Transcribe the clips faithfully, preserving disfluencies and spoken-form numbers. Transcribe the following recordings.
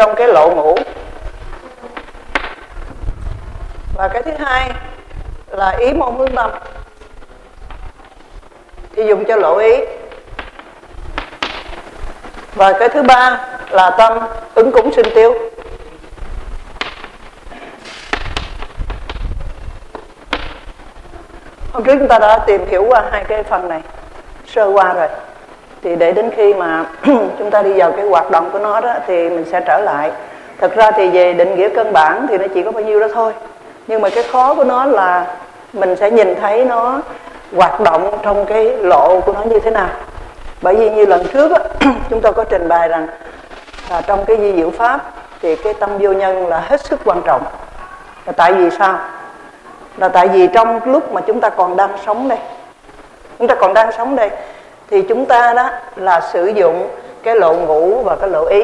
trong cái lộ ngũ. Và cái thứ hai là ý môn hướng tâm, thì dùng cho lộ ý. Và cái thứ ba là tâm ứng cúng sinh tiêu. Hôm trước chúng ta đã tìm hiểu qua hai cái phần này sơ qua rồi, thì để đến khi mà chúng ta đi vào cái hoạt động của nó đó thì mình sẽ trở lại. Thật ra thì về định nghĩa căn bản thì nó chỉ có bao nhiêu đó thôi, nhưng mà cái khó của nó là mình sẽ nhìn thấy nó hoạt động trong cái lộ của nó như thế nào. Bởi vì như lần trước á, chúng tôi có trình bày rằng là trong cái vi diệu pháp thì cái tâm vô nhân là hết sức quan trọng. Là tại vì sao? Là tại vì trong lúc mà chúng ta còn đang sống đây, chúng ta còn đang sống đây thì chúng ta đó là sử dụng cái lộ ngũ và cái lộ ý.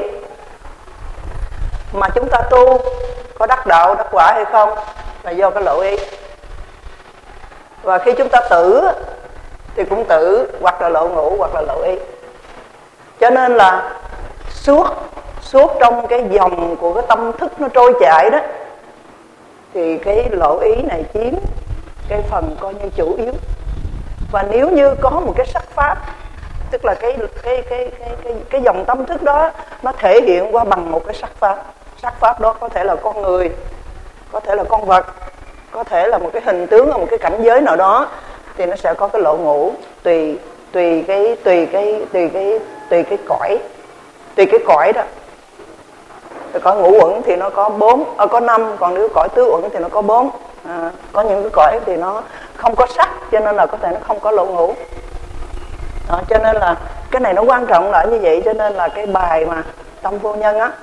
Mà chúng ta tu có đắc đạo đắc quả hay không là do cái lộ ý. Và khi chúng ta tử thì cũng tử, hoặc là lộ ngũ hoặc là lộ ý. Cho nên là suốt suốt trong cái dòng của cái tâm thức nó trôi chảy đó, thì cái lộ ý này chiếm cái phần coi như chủ yếu. Và nếu như có một cái sắc pháp, tức là cái cái cái cái cái cái dòng tâm thức đó nó thể hiện qua bằng một cái sắc pháp. Sắc pháp đó có thể là con người, có thể là con vật, có thể là một cái hình tướng ở một cái cảnh giới nào đó, thì nó sẽ có cái lộ ngũ tùy tùy cái tùy cái tùy cái tùy cái cõi, tùy cái cõi đó. Thì cõi ngũ uẩn thì nó có bốn, à, có năm, còn nếu cõi tứ uẩn thì nó có bốn. À, có những cái cõi thì nó không có sắc, cho nên là có thể nó không có lộ ngũ. Đó, cho nên là cái này nó quan trọng là như vậy. Cho nên là cái bài mà tâm vô nhân á,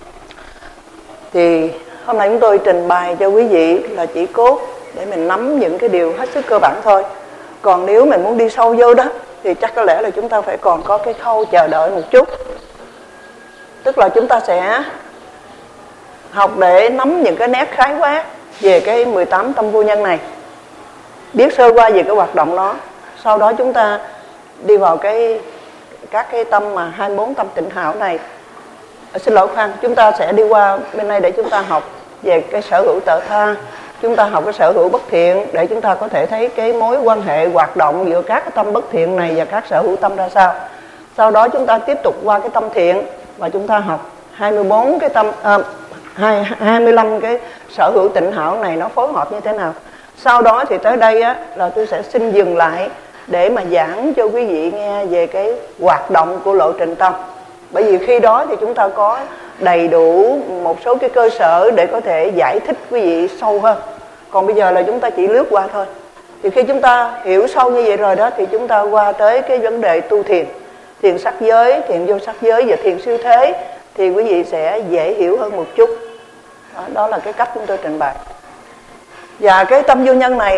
thì hôm nay chúng tôi trình bày cho quý vị là chỉ cốt để mình nắm những cái điều hết sức cơ bản thôi. Còn nếu mình muốn đi sâu vô đó thì chắc có lẽ là chúng ta phải còn có cái khâu chờ đợi một chút. Tức là chúng ta sẽ học để nắm những cái nét khái quát về cái mười tám tâm vô nhân này, biết sơ qua về cái hoạt động đó. Sau đó chúng ta đi vào cái các cái tâm mà hai mươi bốn tâm tịnh hảo này. À, xin lỗi khoan, chúng ta sẽ đi qua bên đây để chúng ta học về cái sở hữu tự tha. Chúng ta học cái sở hữu bất thiện để chúng ta có thể thấy cái mối quan hệ hoạt động giữa các cái tâm bất thiện này và các sở hữu tâm ra sao. Sau đó chúng ta tiếp tục qua cái tâm thiện và chúng ta học hai mươi bốn cái tâm à, hai mươi lăm cái sở hữu tịnh hảo này nó phối hợp như thế nào. Sau đó thì tới đây á, là tôi sẽ xin dừng lại để mà giảng cho quý vị nghe về cái hoạt động của lộ trình tâm. Bởi vì khi đó thì chúng ta có đầy đủ một số cái cơ sở để có thể giải thích quý vị sâu hơn. Còn bây giờ là chúng ta chỉ lướt qua thôi. Thì khi chúng ta hiểu sâu như vậy rồi đó, thì chúng ta qua tới cái vấn đề tu thiền, thiền sắc giới, thiền vô sắc giới và thiền siêu thế, thì quý vị sẽ dễ hiểu hơn một chút. Đó, đó là cái cách chúng tôi trình bày. Và cái tâm vô nhân này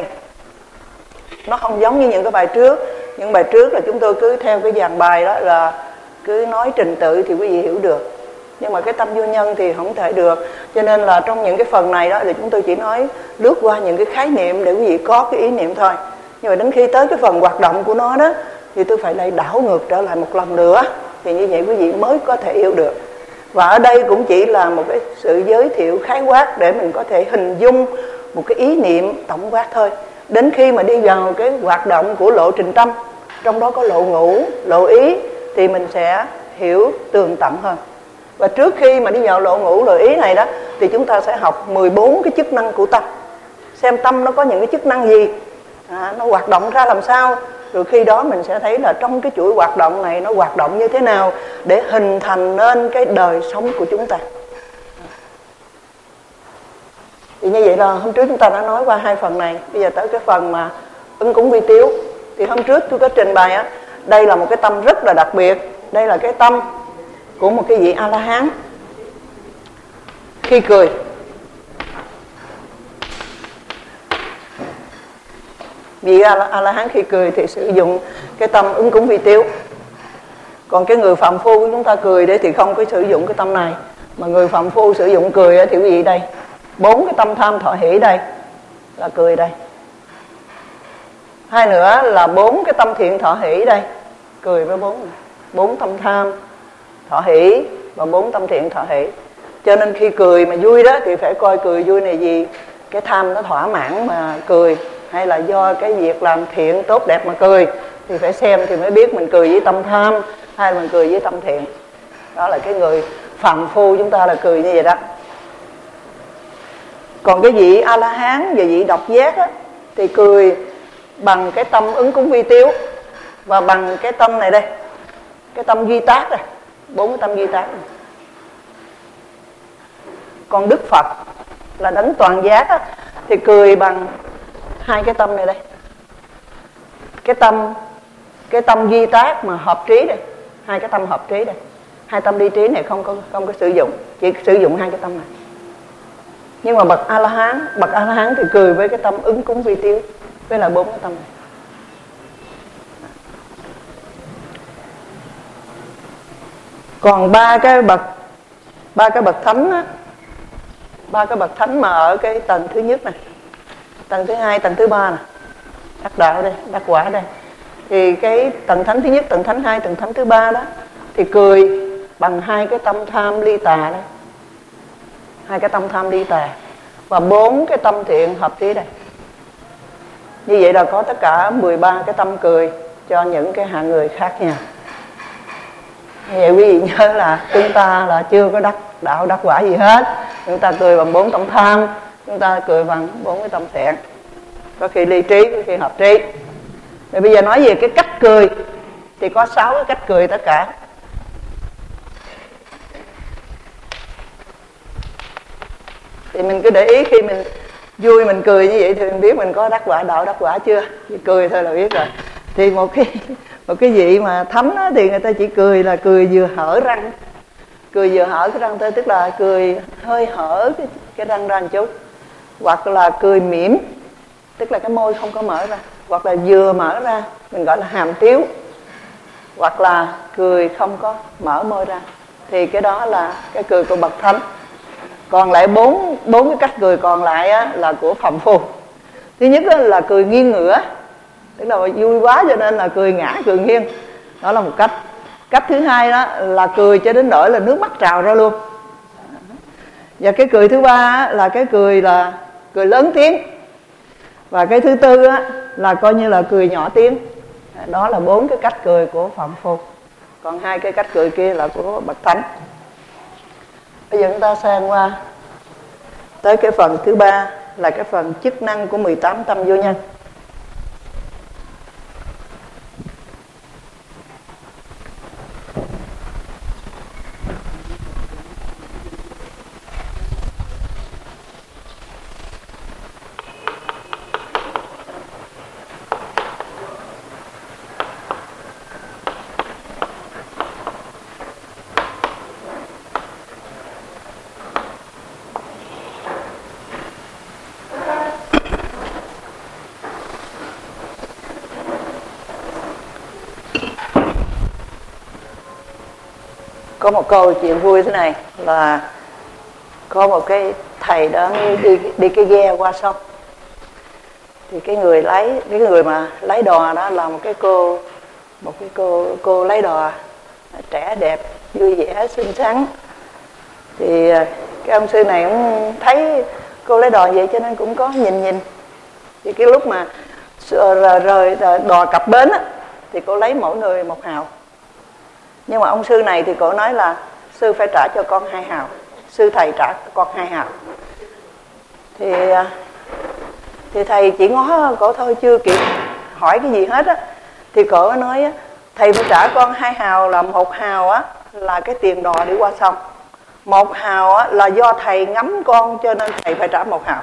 nó không giống như những cái bài trước. Những bài trước là chúng tôi cứ theo cái dàn bài đó là cứ nói trình tự thì quý vị hiểu được. Nhưng mà cái tâm vô nhân thì không thể được. Cho nên là trong những cái phần này đó thì chúng tôi chỉ nói lướt qua những cái khái niệm để quý vị có cái ý niệm thôi. Nhưng mà đến khi tới cái phần hoạt động của nó đó thì tôi phải lại đảo ngược trở lại một lần nữa. Thì như vậy quý vị mới có thể hiểu được. Và ở đây cũng chỉ là một cái sự giới thiệu khái quát để mình có thể hình dung một cái ý niệm tổng quát thôi. Đến khi mà đi vào cái hoạt động của lộ trình tâm, trong đó có lộ ngũ, lộ ý, thì mình sẽ hiểu tường tận hơn. Và trước khi mà đi vào lộ ngũ, lộ ý này đó, thì chúng ta sẽ học mười bốn cái chức năng của tâm. Xem tâm nó có những cái chức năng gì, à, nó hoạt động ra làm sao. Rồi khi đó mình sẽ thấy là trong cái chuỗi hoạt động này nó hoạt động như thế nào để hình thành nên cái đời sống của chúng ta. Thì như vậy là hôm trước chúng ta đã nói qua hai phần này. Bây giờ tới cái phần mà ứng cúng vi tiếu. Thì hôm trước tôi có trình bày á, đây là một cái tâm rất là đặc biệt. Đây là cái tâm của một cái vị A-la-hán. Khi cười, vị A-la-hán khi cười thì sử dụng cái tâm ứng cúng vi tiếu. Còn cái người phàm phu của chúng ta cười đấy thì không có sử dụng cái tâm này. Mà người phàm phu sử dụng cười thì quý vị đây, bốn cái tâm tham thọ hỷ đây là cười đây. Hai nữa là bốn cái tâm thiện thọ hỷ đây, cười với bốn bốn tâm tham thọ hỷ và bốn tâm thiện thọ hỷ. Cho nên khi cười mà vui đó thì phải coi cười vui này gì, cái tham nó thỏa mãn mà cười, hay là do cái việc làm thiện tốt đẹp mà cười, thì phải xem thì mới biết mình cười với tâm tham hay là mình cười với tâm thiện. Đó là cái người phàm phu chúng ta là cười như vậy đó. Còn cái vị A-la-hán và vị độc giác á, thì cười bằng cái tâm ứng cúng vi tiếu và bằng cái tâm này đây, cái tâm duy tác này, bốn cái tâm duy tác này. Còn Đức Phật là đấng toàn giác á, thì cười bằng hai cái tâm này đây, cái tâm cái tâm duy tác mà hợp trí đây, hai cái tâm hợp trí đây, hai tâm ly trí này không có không có sử dụng, chỉ sử dụng hai cái tâm này. Nhưng mà bậc A La Hán, bậc A La Hán thì cười với cái tâm ứng cúng vi tiếu, với là bốn cái tâm này. Còn ba cái bậc ba cái bậc thánh á, ba cái bậc thánh mà ở cái tầng thứ nhất này, tầng thứ hai, tầng thứ ba này, đắc đạo đây, đắc quả đây, thì cái tầng thánh thứ nhất, tầng thánh hai, tầng thánh thứ ba đó thì cười bằng hai cái tâm tham ly tà đây, hai cái tâm tham ly tà và bốn cái tâm thiện hợp trí đây. Như vậy là có tất cả mười ba cái tâm cười cho những cái hạng người khác nhau. Như vậy quý vị nhớ là chúng ta là chưa có đắc đạo đắc quả gì hết. Chúng ta cười bằng bốn tâm tham, chúng ta cười bằng bốn cái tâm thiện, có khi ly trí, có khi hợp trí. Rồi bây giờ nói về cái cách cười thì có sáu cái cách cười tất cả. Thì mình cứ để ý khi mình vui mình cười như vậy thì mình biết mình có đắc quả đạo đắc quả chưa. Chỉ cười thôi là biết rồi. Thì một cái một cái vị mà thánh á, thì người ta chỉ cười là cười vừa hở răng, cười vừa hở cái răng thôi, tức là cười hơi hở cái, cái răng ra một chút, hoặc là cười mỉm, tức là cái môi không có mở ra, hoặc là vừa mở ra mình gọi là hàm tiếu, hoặc là cười không có mở môi ra, thì cái đó là cái cười của bậc thánh. Còn lại bốn bốn cái cách cười còn lại á, là của phàm phu. Thứ nhất á, là cười nghiêng ngửa, tức là vui quá cho nên là cười ngã cười nghiêng, đó là một cách. Cách thứ hai đó là cười cho đến nỗi là nước mắt trào ra luôn. Và cái cười thứ ba á, là cái cười là cười lớn tiếng. Và cái thứ tư á, là coi như là cười nhỏ tiếng. Đó là bốn cái cách cười của phàm phu. Còn hai cái cách cười kia là của bậc thánh. Bây giờ chúng ta sang qua tới cái phần thứ ba, là cái phần chức năng của mười tám tâm vô nhân. Có một câu chuyện vui thế này, là có một cái thầy đó đi đi cái ghe qua sông, thì cái người lái cái người mà lái đò đó là một cái cô một cái cô cô lái đò trẻ đẹp, vui vẻ, xinh xắn. Thì cái ông sư này cũng thấy cô lái đò vậy cho nên cũng có nhìn nhìn. Thì cái lúc mà rời đò cập bến á, thì cô lấy mỗi người một hào. Nhưng mà ông sư này thì cổ nói là sư phải trả cho con hai hào, sư thầy trả cho con hai hào. Thì thì thầy chỉ ngó cổ thôi, chưa kịp hỏi cái gì hết á, thì cổ nói thầy phải trả con hai hào, là một hào á là cái tiền đò đi qua sông, một hào á là do thầy ngắm con cho nên thầy phải trả một hào.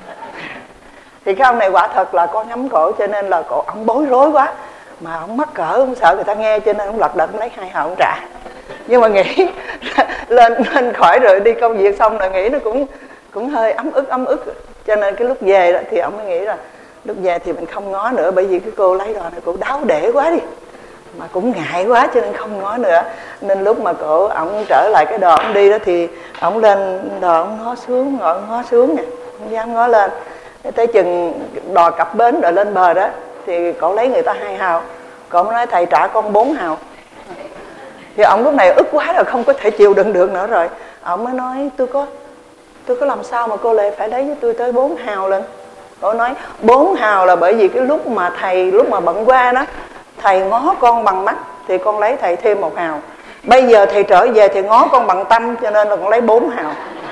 Thì cái ông này quả thật là con ngắm cổ cho nên là cổ ông bối rối quá, mà ông mắc cỡ, ông sợ người ta nghe cho nên ông lật đật lấy hai hào ông trả. Nhưng mà nghĩ lên lên khỏi rồi đi công việc xong rồi nghĩ nó cũng cũng hơi ấm ức ấm ức cho nên cái lúc về đó, thì ông mới nghĩ là lúc về thì mình không ngó nữa, bởi vì cái cô lấy đò này cô đáo để quá đi, mà cũng ngại quá cho nên không ngó nữa. Nên lúc mà cổ ông trở lại cái đò ông đi đó, thì ông lên đò ông ngó xuống, ngồi ngó xuống nè, không dám ngó lên. Tới chừng đò cập bến rồi lên bờ đó, thì cậu lấy người ta hai hào, cậu nói thầy trả con bốn hào. Thì ông lúc này ức quá rồi, không có thể chịu đựng được nữa rồi, Ông mới nói tôi có tôi có làm sao mà cô Lệ phải lấy với tôi tới bốn hào lần. Cô nói bốn hào là bởi vì cái lúc mà thầy lúc mà bận qua đó, thầy ngó con bằng mắt thì con lấy thầy thêm một hào. Bây giờ thầy trở về thì ngó con bằng tâm, cho nên là con lấy bốn hào.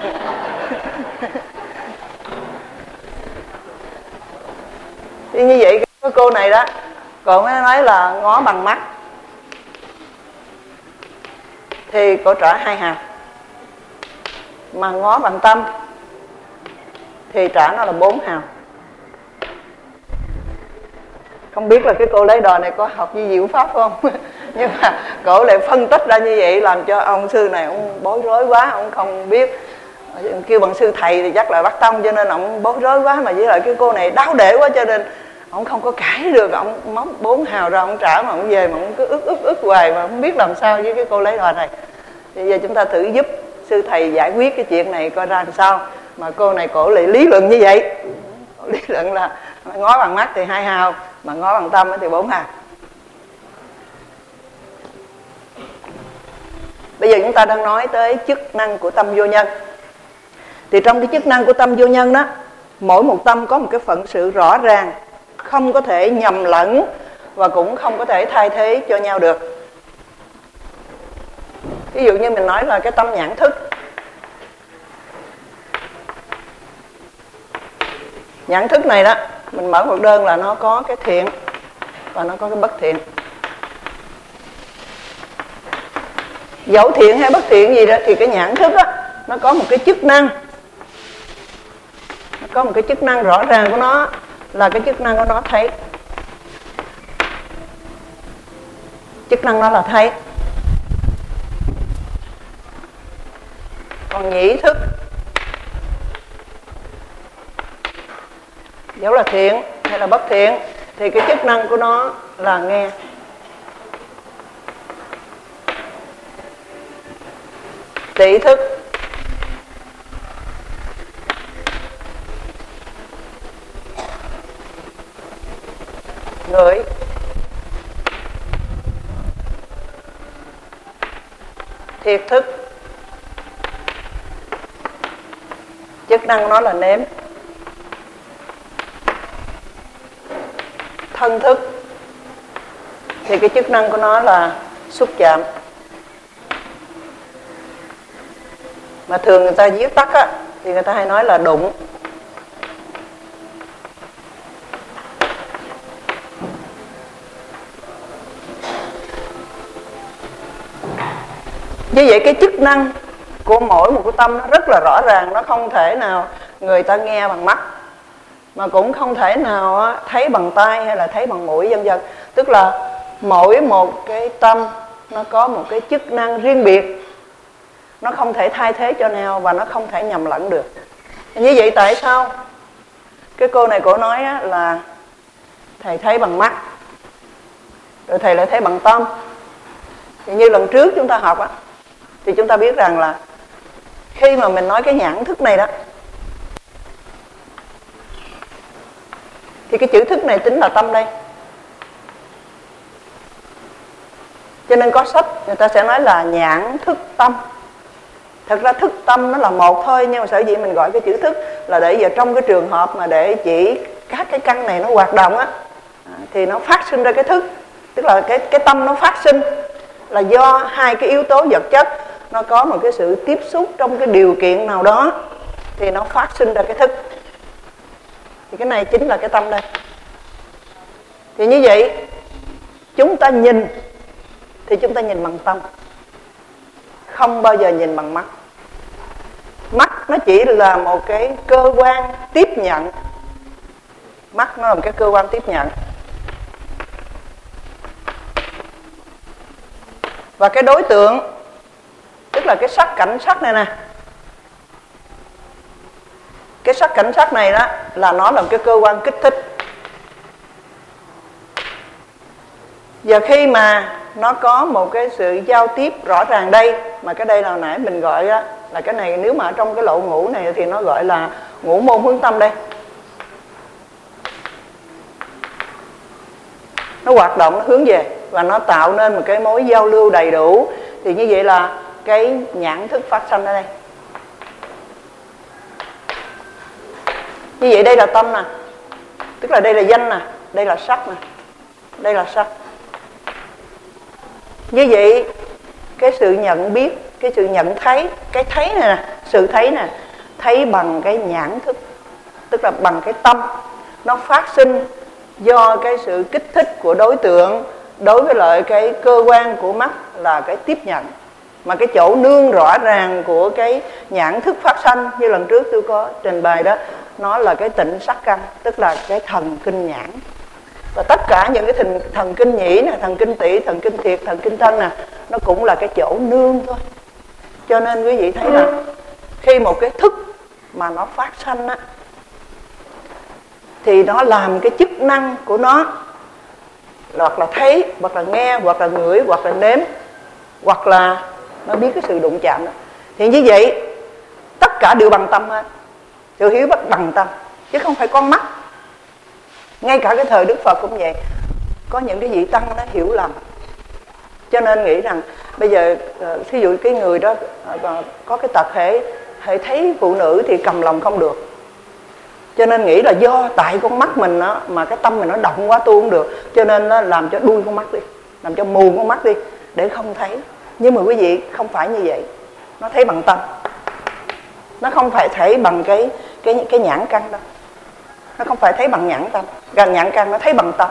Thì như vậy cái cô này đó, cô mới nói là ngó bằng mắt thì cô trả hai hào, mà ngó bằng tâm thì trả nó là bốn hào. Không biết là cái cô lấy đò này có học với diệu pháp không? Nhưng mà cổ lại phân tích ra như vậy làm cho ông sư này ông bối rối quá, ông không biết. Kêu bằng sư thầy thì chắc là bắt tông, cho nên ông bối rối quá. Mà với lại cái cô này đáo để quá cho nên ông không có cãi được. Ông móc bốn hào ra ông trả, mà ông về mà ông cứ ức ức ức hoài mà không biết làm sao với cái cô lấy đò này. Bây giờ chúng ta thử giúp sư thầy giải quyết cái chuyện này coi ra làm sao. Mà cô này cổ lại lý luận như vậy. Lý luận là ngó bằng mắt thì hai hào, mà ngó bằng tâm thì bốn hào. Bây giờ chúng ta đang nói tới chức năng của tâm vô nhân. Thì trong cái chức năng của tâm vô nhân đó, mỗi một tâm có một cái phận sự rõ ràng, không có thể nhầm lẫn và cũng không có thể thay thế cho nhau được. Ví dụ như mình nói là cái tâm nhãn thức. Nhãn thức này đó, mình mở một đơn là nó có cái thiện và nó có cái bất thiện. Dẫu thiện hay bất thiện gì đó thì cái nhãn thức đó, nó có một cái chức năng. Nó có một cái chức năng rõ ràng của nó là cái chức năng của nó thấy. Chức năng đó là thấy. Còn nhĩ thức, dẫu là thiện hay là bất thiện thì cái chức năng của nó là nghe. Tỷ thức, ngửi, thiệt thức, chức năng nó là nếm. Thân thức thì cái chức năng của nó là xúc chạm. Mà thường người ta viết tắt á, thì người ta hay nói là đụng. Như vậy cái chức năng của mỗi một cái tâm nó rất là rõ ràng. Nó không thể nào người ta nghe bằng mắt, mà cũng không thể nào thấy bằng tai hay là thấy bằng mũi vân vân. Tức là mỗi một cái tâm nó có một cái chức năng riêng biệt, nó không thể thay thế cho nhau và nó không thể nhầm lẫn được. Như vậy tại sao cái cô này cổ nói là thầy thấy bằng mắt rồi thầy lại thấy bằng tâm? Thì như lần trước chúng ta học á, thì chúng ta biết rằng là khi mà mình nói cái nhãn thức này đó, thì cái chữ thức này tính là tâm đây. Cho nên có sách người ta sẽ nói là nhãn thức tâm. Thật ra thức tâm nó là một thôi, nhưng mà sở dĩ mình gọi cái chữ thức là để giờ trong cái trường hợp mà để chỉ các cái căn này nó hoạt động á, thì nó phát sinh ra cái thức. Tức là cái, cái tâm nó phát sinh là do hai cái yếu tố vật chất nó có một cái sự tiếp xúc trong cái điều kiện nào đó thì nó phát sinh ra cái thức. Thì cái này chính là cái tâm đây. Thì như vậy chúng ta nhìn thì chúng ta nhìn bằng tâm, không bao giờ nhìn bằng mắt. Mắt nó chỉ là một cái cơ quan tiếp nhận. Mắt nó là một cái cơ quan tiếp nhận. Và cái đối tượng, tức là cái sắc cảnh sắc này nè, cái sắc cảnh sắc này đó là nó là một cái cơ quan kích thích. Giờ khi mà nó có một cái sự giao tiếp rõ ràng đây, mà cái đây là hồi nãy mình gọi đó, là cái này nếu mà ở trong cái lộ ngũ này thì nó gọi là ngũ môn hướng tâm đây. Nó hoạt động, nó hướng về và nó tạo nên một cái mối giao lưu đầy đủ. Thì như vậy là cái nhãn thức phát sanh ở đây. Như vậy đây là tâm nè, tức là đây là danh nè, đây là sắc nè, đây là sắc. Như vậy cái sự nhận biết, cái sự nhận thấy, cái thấy này nè, sự thấy nè, thấy bằng cái nhãn thức, tức là bằng cái tâm. Nó phát sinh do cái sự kích thích của đối tượng đối với lại cái cơ quan của mắt là cái tiếp nhận. Mà cái chỗ nương rõ ràng của cái nhãn thức phát sanh như lần trước tôi có trình bày đó, nó là cái tịnh sắc căn, tức là cái thần kinh nhãn. Và tất cả những cái thần, thần kinh nhĩ nè, thần kinh tỵ, thần kinh thiệt, thần kinh thân nè, nó cũng là cái chỗ nương thôi. Cho nên quý vị thấy là khi một cái thức mà nó phát sanh á, thì nó làm cái chức năng của nó, hoặc là thấy, hoặc là nghe, hoặc là ngửi, hoặc là nếm, hoặc là nó biết cái sự đụng chạm đó. Thì như vậy tất cả đều bằng tâm hết. Sự hiểu bắt bằng tâm, chứ không phải con mắt. Ngay cả cái thời Đức Phật cũng vậy. Có những cái vị tăng nó hiểu lầm, cho nên nghĩ rằng bây giờ ví dụ cái người đó có cái tật hệ hệ thấy phụ nữ thì cầm lòng không được, cho nên nghĩ là do tại con mắt mình đó, mà cái tâm mình nó động quá tu không được, cho nên nó làm cho đuôi con mắt đi, làm cho mù con mắt đi để không thấy. Nhưng mà quý vị không phải như vậy. Nó thấy bằng tâm, nó không phải thấy bằng cái cái cái nhãn căn đâu. Nó không phải thấy bằng nhãn tâm, gần nhãn căn nó thấy bằng tâm.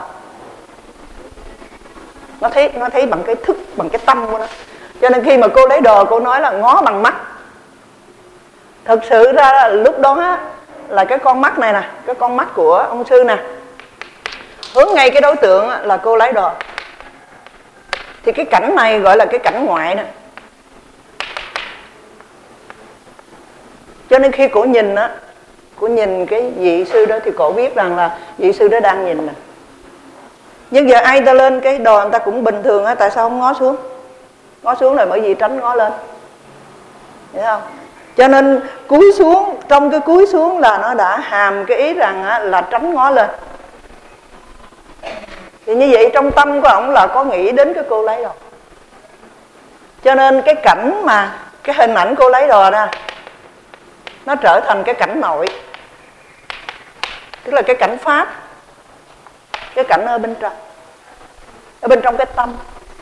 Nó thấy nó thấy bằng cái thức, bằng cái tâm của nó. Cho nên khi mà cô lấy đồ, cô nói là ngó bằng mắt. Thực sự ra là lúc đó là cái con mắt này nè, cái con mắt của ông sư nè, hướng ngay cái đối tượng là cô lấy đồ. Thì cái cảnh này gọi là cái cảnh ngoại nè. Cho nên khi cổ nhìn á, cổ nhìn cái vị sư đó thì cổ biết rằng là vị sư đó đang nhìn mình. Nhưng giờ ai ta lên cái đồ người ta cũng bình thường á, tại sao không ngó xuống? Ngó xuống là bởi vì tránh ngó lên, hiểu không? Cho nên cúi xuống, trong cái cúi xuống là nó đã hàm cái ý rằng á, là tránh ngó lên. Thì như vậy trong tâm của ổng là có nghĩ đến cái cô lấy đồ. Cho nên cái cảnh mà cái hình ảnh cô lấy đồ ra, nó trở thành cái cảnh nội, tức là cái cảnh pháp, cái cảnh ở bên trong, ở bên trong cái tâm.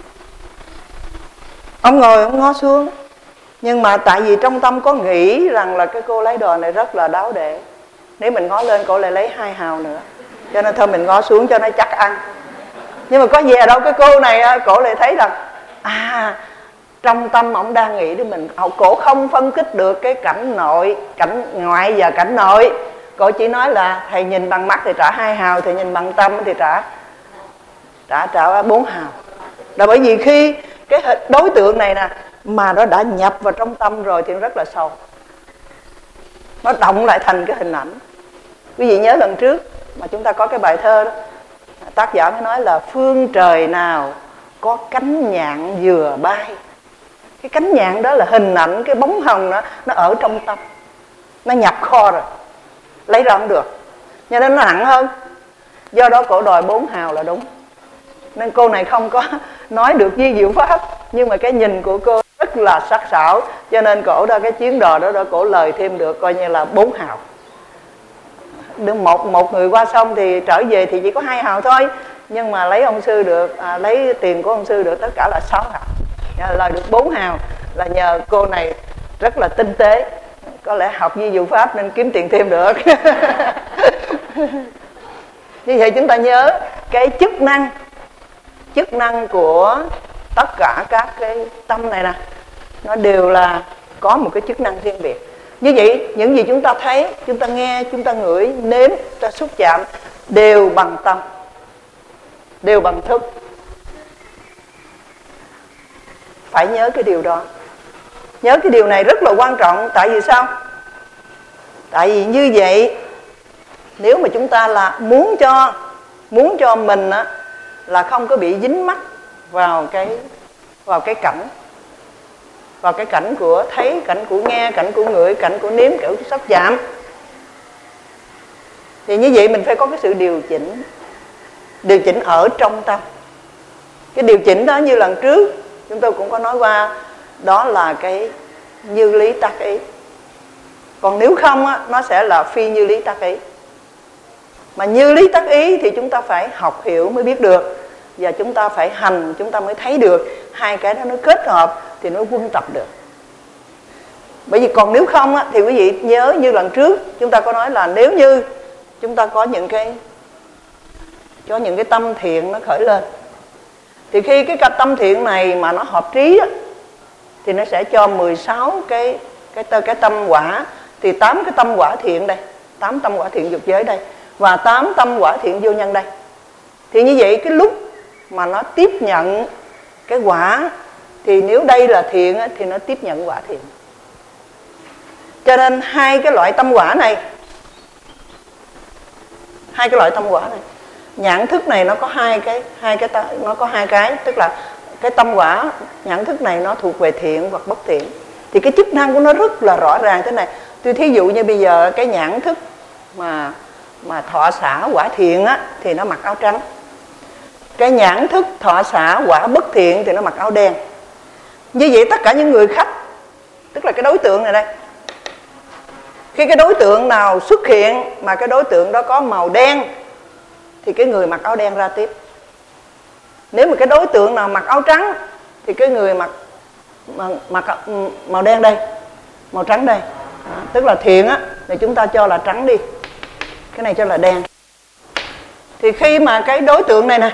Ông ngồi ông ngó xuống, nhưng mà tại vì trong tâm có nghĩ rằng là cái cô lấy đồ này rất là đáo để, nếu mình ngó lên cổ lại lấy hai hào nữa, cho nên thôi mình ngó xuống cho nó chắc ăn. Nhưng mà có về đâu cái cô này cổ lại thấy rằng à, trong tâm ổng đang nghĩ đến mình. Cổ không phân tích được cái cảnh nội, cảnh ngoại và cảnh nội. Cổ chỉ nói là thầy nhìn bằng mắt thì trả hai hào, thầy nhìn bằng tâm thì trả trả trả bốn hào. Là bởi vì khi cái đối tượng này nè mà nó đã nhập vào trong tâm rồi thì nó rất là sâu, nó động lại thành cái hình ảnh. Quý vị nhớ lần trước mà chúng ta có cái bài thơ đó, tác giả mới nói là phương trời nào có cánh nhạn vừa bay. Cái cánh nhạn đó là hình ảnh, cái bóng hồng đó, nó ở trong tâm, nó nhập kho rồi, lấy ra không được, cho nên nó nặng hơn. Do đó cổ đòi bốn hào là đúng. Nên cô này không có nói được với diệu pháp, nhưng mà cái nhìn của cô rất là sắc sảo, cho nên cổ đó cái chuyến đò đó, đó cổ lời thêm được coi như là bốn hào. Một, một người qua sông thì trở về thì chỉ có hai hào thôi, nhưng mà lấy ông sư được, à, lấy tiền của ông sư được tất cả là sáu hào. Lời được bốn hào là nhờ cô này rất là tinh tế, có lẽ học di dụ pháp nên kiếm tiền thêm được. Như vậy chúng ta nhớ cái chức năng, chức năng của tất cả các cái tâm này nè, nó đều là có một cái chức năng riêng biệt. Như vậy những gì chúng ta thấy, chúng ta nghe, chúng ta ngửi, nếm, chúng ta xúc chạm đều bằng tâm, đều bằng thức. Phải nhớ cái điều đó. Nhớ cái điều này rất là quan trọng. Tại vì sao? Tại vì như vậy, nếu mà chúng ta là muốn cho muốn cho mình á, là không có bị dính mắc vào cái vào cái cảnh, vào cái cảnh của thấy, cảnh của nghe, cảnh của ngửi, cảnh của nếm, cảnh của xúc chạm, thì như vậy mình phải có cái sự điều chỉnh, điều chỉnh ở trong tâm. Cái điều chỉnh đó như lần trước chúng tôi cũng có nói qua, đó là cái như lý tác ý. Còn nếu không á, nó sẽ là phi như lý tác ý. Mà như lý tác ý thì chúng ta phải học hiểu mới biết được, và chúng ta phải hành chúng ta mới thấy được. Hai cái đó nó kết hợp thì nó quân tập được. Bởi vì còn nếu không á, thì quý vị nhớ như lần trước chúng ta có nói là nếu như chúng ta có những cái có những cái tâm thiện nó khởi lên, thì khi cái tâm thiện này mà nó hợp trí á, thì nó sẽ cho mười sáu cái cái cái tâm quả, thì tám cái tâm quả thiện đây, tám tâm quả thiện dục giới đây, và tám tâm quả thiện vô nhân đây. Thì như vậy cái lúc mà nó tiếp nhận cái quả, thì nếu đây là thiện á, thì nó tiếp nhận quả thiện. Cho nên hai cái loại tâm quả này, hai cái loại tâm quả này, nhãn thức này nó có hai cái, hai cái nó có hai cái, tức là cái tâm quả nhãn thức này nó thuộc về thiện hoặc bất thiện. Thì cái chức năng của nó rất là rõ ràng thế này. Tôi thí dụ như bây giờ cái nhãn thức mà mà thọ xả quả thiện á, thì nó mặc áo trắng. Cái nhãn thức thọ xả quả bất thiện thì nó mặc áo đen. Như vậy tất cả những người khách, tức là cái đối tượng này đây, khi cái đối tượng nào xuất hiện mà cái đối tượng đó có màu đen thì cái người mặc áo đen ra tiếp. Nếu mà cái đối tượng nào mặc áo trắng thì cái người mặc mặc màu đen đây, màu trắng đây. Đó, tức là thiện á thì chúng ta cho là trắng đi, cái này cho là đen. Thì khi mà cái đối tượng này nè,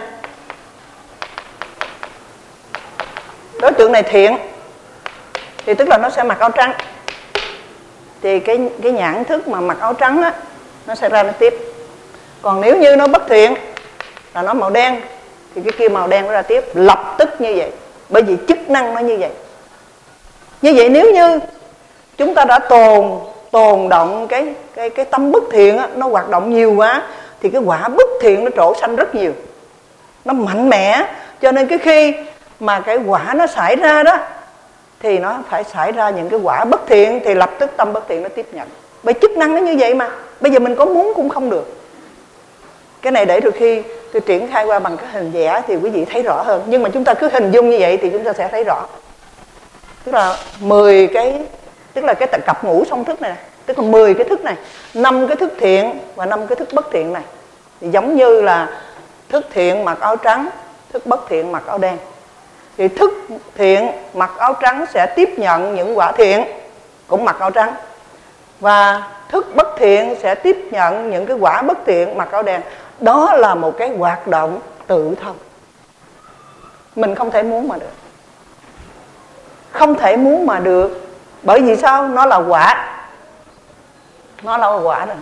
đối tượng này thiện thì tức là nó sẽ mặc áo trắng, thì cái cái nhãn thức mà mặc áo trắng á nó sẽ ra nó tiếp. Còn nếu như nó bất thiện là nó màu đen thì cái kia màu đen nó ra tiếp, lập tức như vậy. Bởi vì chức năng nó như vậy. Như vậy nếu như chúng ta đã tồn tồn động cái cái cái tâm bất thiện á, nó hoạt động nhiều quá thì cái quả bất thiện nó trổ sanh rất nhiều, nó mạnh mẽ. Cho nên cái khi mà cái quả nó xảy ra đó thì nó phải xảy ra những cái quả bất thiện, thì lập tức tâm bất thiện nó tiếp nhận. Bởi chức năng nó như vậy mà. Bây giờ mình có muốn cũng không được. Cái này để rồi khi tôi triển khai qua bằng cái hình vẽ thì quý vị thấy rõ hơn. Nhưng mà chúng ta cứ hình dung như vậy thì chúng ta sẽ thấy rõ. Tức là mười cái, tức là cái cặp ngũ song thức này, tức là mười cái thức này, năm cái thức thiện và năm cái thức bất thiện này. Thì giống như là thức thiện mặc áo trắng, thức bất thiện mặc áo đen. Thì thức thiện mặc áo trắng sẽ tiếp nhận những quả thiện cũng mặc áo trắng, và thức bất thiện sẽ tiếp nhận những cái quả bất thiện mặc áo đen. Đó là một cái hoạt động tự thân. Mình không thể muốn mà được. Không thể muốn mà được. Bởi vì sao? Nó là quả. Nó là quả rồi.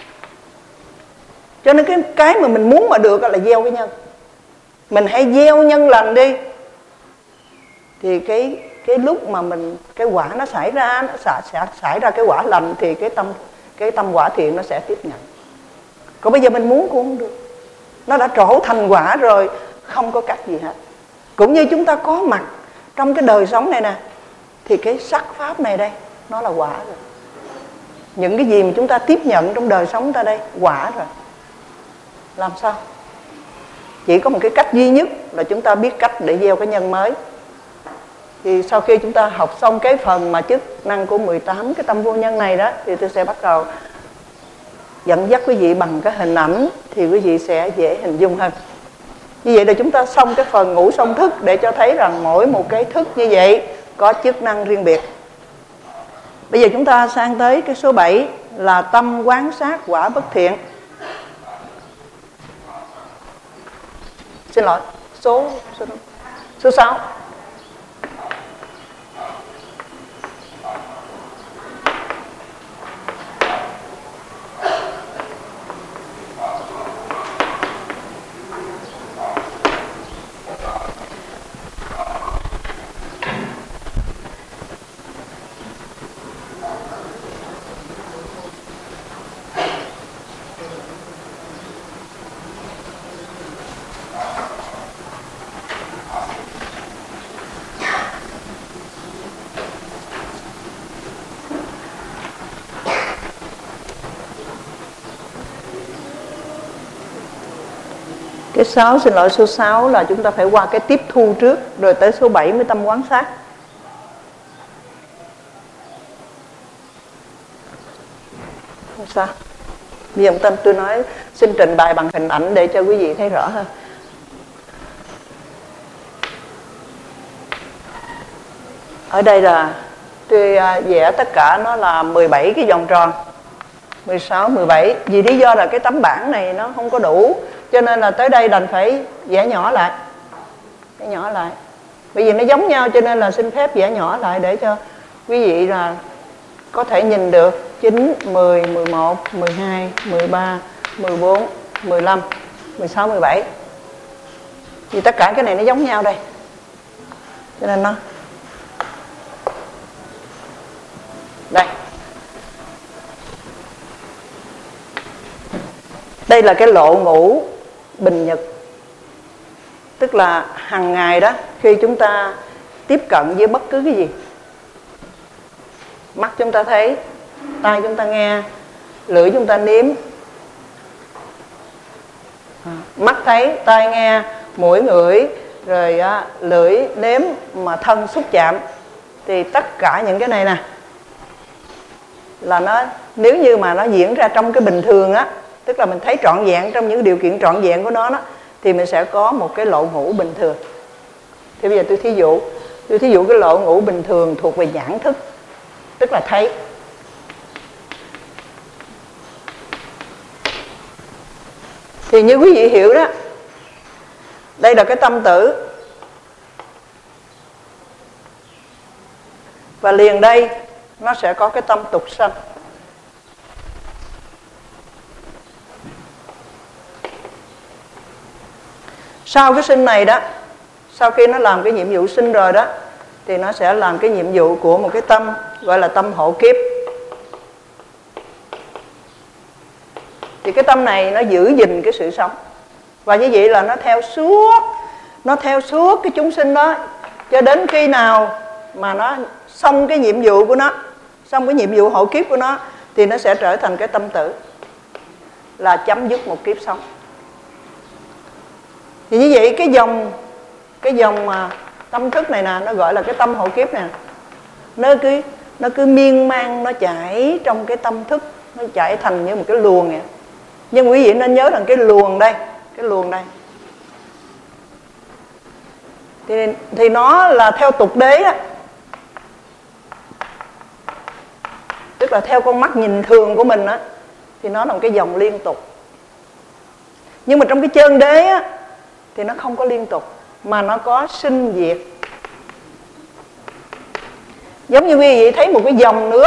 Cho nên cái, cái mà mình muốn mà được là gieo cái nhân. Mình hãy gieo nhân lành đi. Thì cái cái lúc mà mình cái quả nó xảy ra, nó sẽ, sẽ xảy ra cái quả lành, thì cái tâm cái tâm quả thiện nó sẽ tiếp nhận. Còn bây giờ mình muốn cũng không được. Nó đã trổ thành quả rồi, không có cách gì hết. Cũng như chúng ta có mặt trong cái đời sống này nè, thì cái sắc pháp này đây nó là quả rồi. Những cái gì mà chúng ta tiếp nhận trong đời sống ta đây quả rồi. Làm sao? Chỉ có một cái cách duy nhất là chúng ta biết cách để gieo cái nhân mới. Thì sau khi chúng ta học xong cái phần mà chức năng của mười tám cái tâm vô nhân này đó, thì tôi sẽ bắt đầu dẫn dắt quý vị bằng cái hình ảnh, thì quý vị sẽ dễ hình dung hơn. Như vậy là chúng ta xong cái phần ngũ song thức, để cho thấy rằng mỗi một cái thức như vậy có chức năng riêng biệt. Bây giờ chúng ta sang tới cái số bảy là tâm quán sát quả bất thiện. Xin lỗi, số số, số sáu. Cái sáu, xin lỗi, số sáu là chúng ta phải qua cái tiếp thu trước, rồi tới số bảy mới tâm quán sát. Sao? Bây giờ tâm tôi nói xin trình bày bằng hình ảnh để cho quý vị thấy rõ hơn. Ở đây là tôi vẽ tất cả nó là mười bảy cái vòng tròn, mười sáu, mười bảy. Vì lý do là cái tấm bảng này nó không có đủ, cho nên là tới đây đành phải vẽ nhỏ lại. Vẽ nhỏ lại. Bởi vì nó giống nhau cho nên là xin phép vẽ nhỏ lại để cho quý vị là có thể nhìn được chín, mười, mười một, mười hai, mười ba, mười bốn, mười lăm, mười sáu, mười bảy. Vì tất cả cái này nó giống nhau đây. Cho nên nó đây. Đây là cái lộ ngũ bình nhật. Tức là hàng ngày đó, khi chúng ta tiếp cận với bất cứ cái gì, mắt chúng ta thấy, tai chúng ta nghe, lưỡi chúng ta nếm, mắt thấy, tai nghe, mũi ngửi, rồi á, lưỡi nếm, mà thân xúc chạm, thì tất cả những cái này nè là nó, nếu như mà nó diễn ra trong cái bình thường á, tức là mình thấy trọn vẹn trong những điều kiện trọn vẹn của nó đó, thì mình sẽ có một cái lộ ngũ bình thường. Thì bây giờ tôi thí dụ, tôi thí dụ cái lộ ngũ bình thường thuộc về nhãn thức, tức là thấy. Thì như quý vị hiểu đó, đây là cái tâm tử, và liền đây nó sẽ có cái tâm tục sanh. Sau cái sinh này đó, sau khi nó làm cái nhiệm vụ sinh rồi đó, thì nó sẽ làm cái nhiệm vụ của một cái tâm gọi là tâm hộ kiếp. Thì cái tâm này nó giữ gìn cái sự sống, và như vậy là nó theo suốt, nó theo suốt cái chúng sinh đó, cho đến khi nào mà nó xong cái nhiệm vụ của nó, xong cái nhiệm vụ hộ kiếp của nó, thì nó sẽ trở thành cái tâm tử, là chấm dứt một kiếp sống. Thì như vậy cái dòng cái dòng mà tâm thức này nè, nó gọi là cái tâm hộ kiếp nè, nó cứ nó cứ miên man, nó chảy trong cái tâm thức, nó chảy thành như một cái luồng vậy. Nhưng quý vị nên nhớ rằng cái luồng đây, cái luồng đây thì, thì nó là theo tục đế á, tức là theo con mắt nhìn thường của mình á, thì nó là một cái dòng liên tục. Nhưng mà trong cái chân đế á, thì nó không có liên tục, mà nó có sinh diệt. Giống như quý vị thấy một cái dòng nước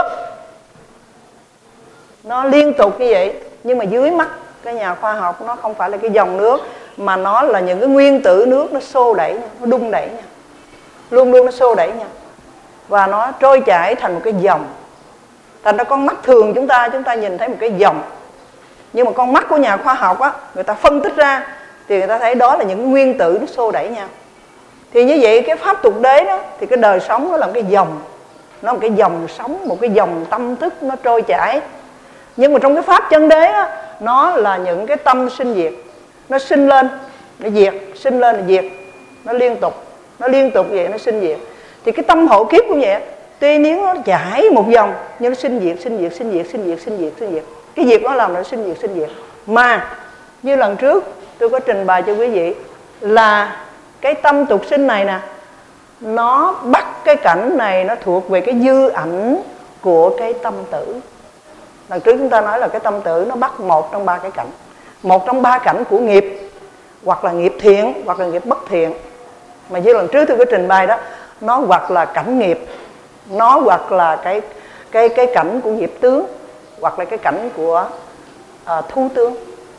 nó liên tục như vậy, nhưng mà dưới mắt cái nhà khoa học nó không phải là cái dòng nước, mà nó là những cái nguyên tử nước nó xô đẩy nhau, nó đung đẩy nhau, luôn luôn nó xô đẩy nhau, và nó trôi chảy thành một cái dòng. Thành ra con mắt thường chúng ta chúng ta nhìn thấy một cái dòng, nhưng mà con mắt của nhà khoa học á, người ta phân tích ra thì người ta thấy đó là những nguyên tử nó xô đẩy nhau. Thì như vậy cái pháp tục đế đó, thì cái đời sống nó là một cái dòng, nó là một cái dòng sống, một cái dòng tâm thức nó trôi chảy. Nhưng mà trong cái pháp chân đế đó, nó là những cái tâm sinh diệt, nó sinh lên, nó diệt, sinh lên, nó diệt, nó liên tục, nó liên tục vậy, nó sinh diệt. Thì cái tâm hộ kiếp cũng vậy, tuy nếu nó chảy một vòng nhưng nó sinh diệt, sinh diệt, sinh diệt, sinh diệt, sinh diệt, sinh diệt. Cái diệt nó làm nó sinh diệt, sinh diệt. Mà như lần trước tôi có trình bày cho quý vị là cái tâm tục sinh này nè, nó bắt cái cảnh này nó thuộc về cái dư ảnh của cái tâm tử. Lần trước chúng ta nói là cái tâm tử nó bắt một trong ba cái cảnh, một trong ba cảnh của nghiệp, hoặc là nghiệp thiện hoặc là nghiệp bất thiện. Mà như lần trước tôi có trình bày đó, nó hoặc là cảnh nghiệp, nó hoặc là cái cái cái cảnh của nghiệp tướng, hoặc là cái cảnh của uh, thu tướng.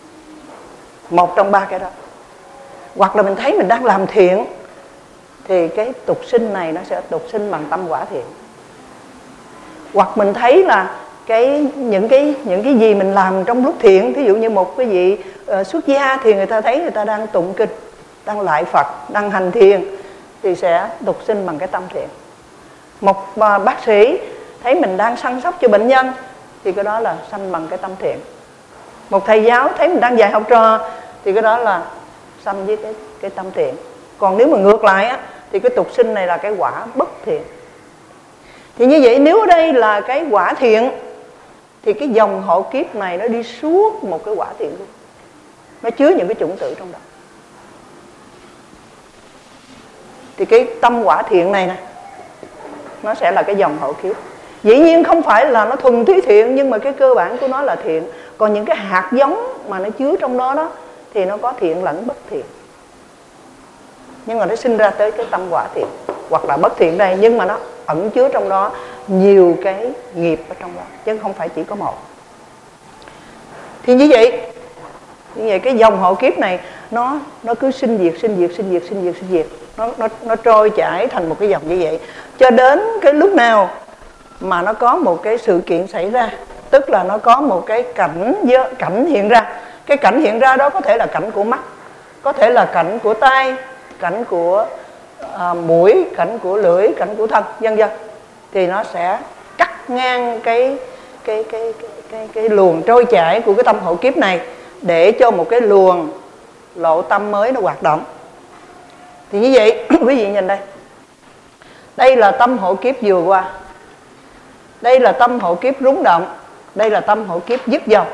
Một trong ba cái đó. Hoặc là mình thấy mình đang làm thiện, thì cái tục sinh này nó sẽ tục sinh bằng tâm quả thiện. Hoặc mình thấy là cái những cái những cái gì mình làm trong lúc thiện, ví dụ như một cái vị uh, xuất gia, thì người ta thấy người ta đang tụng kinh, đang lại Phật, đang hành thiền, thì sẽ tục sinh bằng cái tâm thiện. Một uh, bác sĩ thấy mình đang săn sóc cho bệnh nhân, thì cái đó là sanh bằng cái tâm thiện. Một thầy giáo thấy mình đang dạy học trò, thì cái đó là sanh với cái, cái tâm thiện. Còn nếu mà ngược lại á, thì cái tục sinh này là cái quả bất thiện. Thì như vậy nếu ở đây là cái quả thiện, thì cái dòng hộ kiếp này nó đi suốt một cái quả thiện luôn, nó chứa những cái chủng tử trong đó. Thì cái tâm quả thiện này nè, nó sẽ là cái dòng hộ kiếp. Dĩ nhiên không phải là nó thuần túy thiện, nhưng mà cái cơ bản của nó là thiện. Còn những cái hạt giống mà nó chứa trong đó đó thì nó có thiện lẫn bất thiện, nhưng mà nó sinh ra tới cái tâm quả thiện hoặc là bất thiện đây, nhưng mà nó ẩn chứa trong đó nhiều cái nghiệp ở trong đó, chứ không phải chỉ có một. Thì như vậy, như vậy cái dòng hộ kiếp này nó nó cứ sinh diệt, sinh diệt, sinh diệt, sinh diệt, sinh diệt, nó nó nó trôi chảy thành một cái dòng như vậy, cho đến cái lúc nào mà nó có một cái sự kiện xảy ra, tức là nó có một cái cảnh cảnh hiện ra. Cái cảnh hiện ra đó có thể là cảnh của mắt, có thể là cảnh của tai, cảnh của à, mũi, cảnh của lưỡi, cảnh của thân, vân vân. Thì nó sẽ cắt ngang cái cái cái cái cái, cái luồng trôi chảy của cái tâm hộ kiếp này, để cho một cái luồng lộ tâm mới nó hoạt động. Thì như vậy quý vị nhìn đây, đây là tâm hộ kiếp vừa qua, đây là tâm hộ kiếp rúng động, đây là tâm hộ kiếp dứt dòng.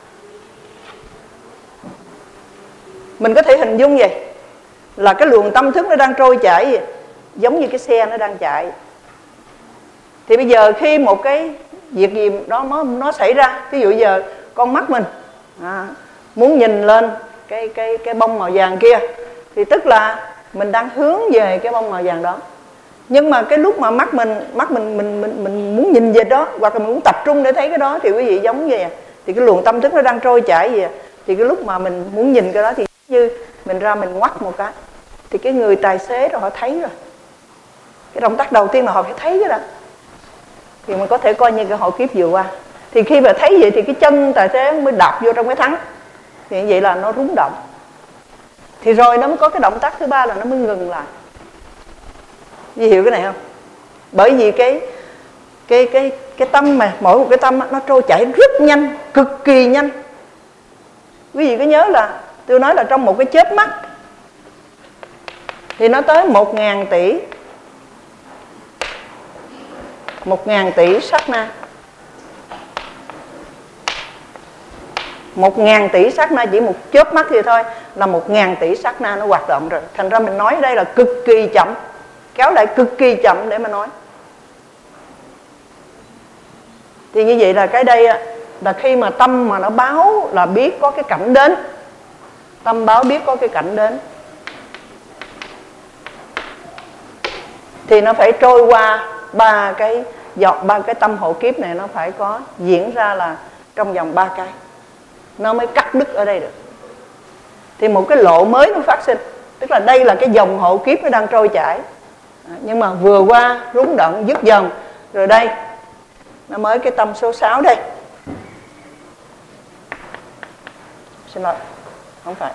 Mình có thể hình dung vậy, là cái luồng tâm thức nó đang trôi chảy vậy, giống như cái xe nó đang chạy. Thì bây giờ khi một cái việc gì đó nó, nó xảy ra, ví dụ giờ con mắt mình à, muốn nhìn lên cái, cái, cái bông màu vàng kia, thì tức là mình đang hướng về cái bông màu vàng đó. Nhưng mà cái lúc mà mắt mình mắt mình mình mình mình muốn nhìn về đó, hoặc là mình muốn tập trung để thấy cái đó, thì quý vị giống vậy. Thì cái luồng tâm thức nó đang trôi chảy vậy. Thì cái lúc mà mình muốn nhìn cái đó, thì như mình ra mình ngoắt một cái, thì cái người tài xế đó họ thấy rồi. Cái động tác đầu tiên là họ phải thấy cái đó, thì mình có thể coi như cái hộ kiếp vừa qua. Thì khi mà thấy vậy thì cái chân tài xế mới đạp vô trong cái thắng, thì như vậy là nó rúng động. Thì rồi nó mới có cái động tác thứ ba là nó mới ngừng lại. Vì hiểu cái này không? Bởi vì cái cái cái cái tâm mà mỗi một cái tâm nó trôi chảy rất nhanh, cực kỳ nhanh. Quý vị có nhớ là tôi nói là trong một cái chớp mắt thì nó tới một ngàn tỷ một ngàn tỷ sát na. Một ngàn tỷ sát na, chỉ một chớp mắt thì thôi là một ngàn tỷ sát na nó hoạt động rồi. Thành ra mình nói ở đây là cực kỳ chậm, kéo lại cực kỳ chậm để mà nói. Thì như vậy là cái đây là khi mà tâm mà nó báo là biết có cái cảnh đến, tâm báo biết có cái cảnh đến, thì nó phải trôi qua ba cái dọc ba cái tâm hộ kiếp này, nó phải có diễn ra là trong vòng ba cái, nó mới cắt đứt ở đây được. Thì một cái lộ mới nó phát sinh, tức là đây là cái dòng hộ kiếp nó đang trôi chảy, nhưng mà vừa qua rúng động dứt dần, rồi đây nó mới cái tâm số sáu đây. Xin lỗi, không phải.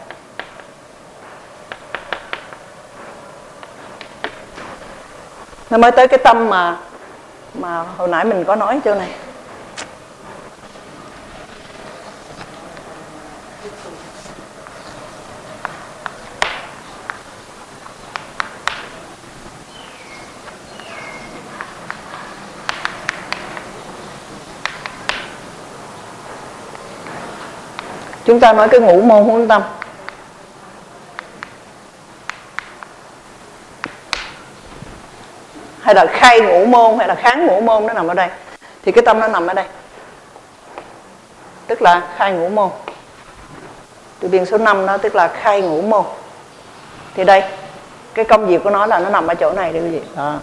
Nó mới tới cái tâm mà mà hồi nãy mình có nói chỗ này. Chúng ta nói cái ngũ môn huống tâm. Hay là khai ngũ môn, hay là kháng ngũ môn, nó nằm ở đây. Thì cái tâm nó nằm ở đây, tức là khai ngũ môn. Từ biên số năm đó tức là khai ngũ môn. Thì đây, cái công việc của nó là nó nằm ở chỗ này, đây quý vị. Đó.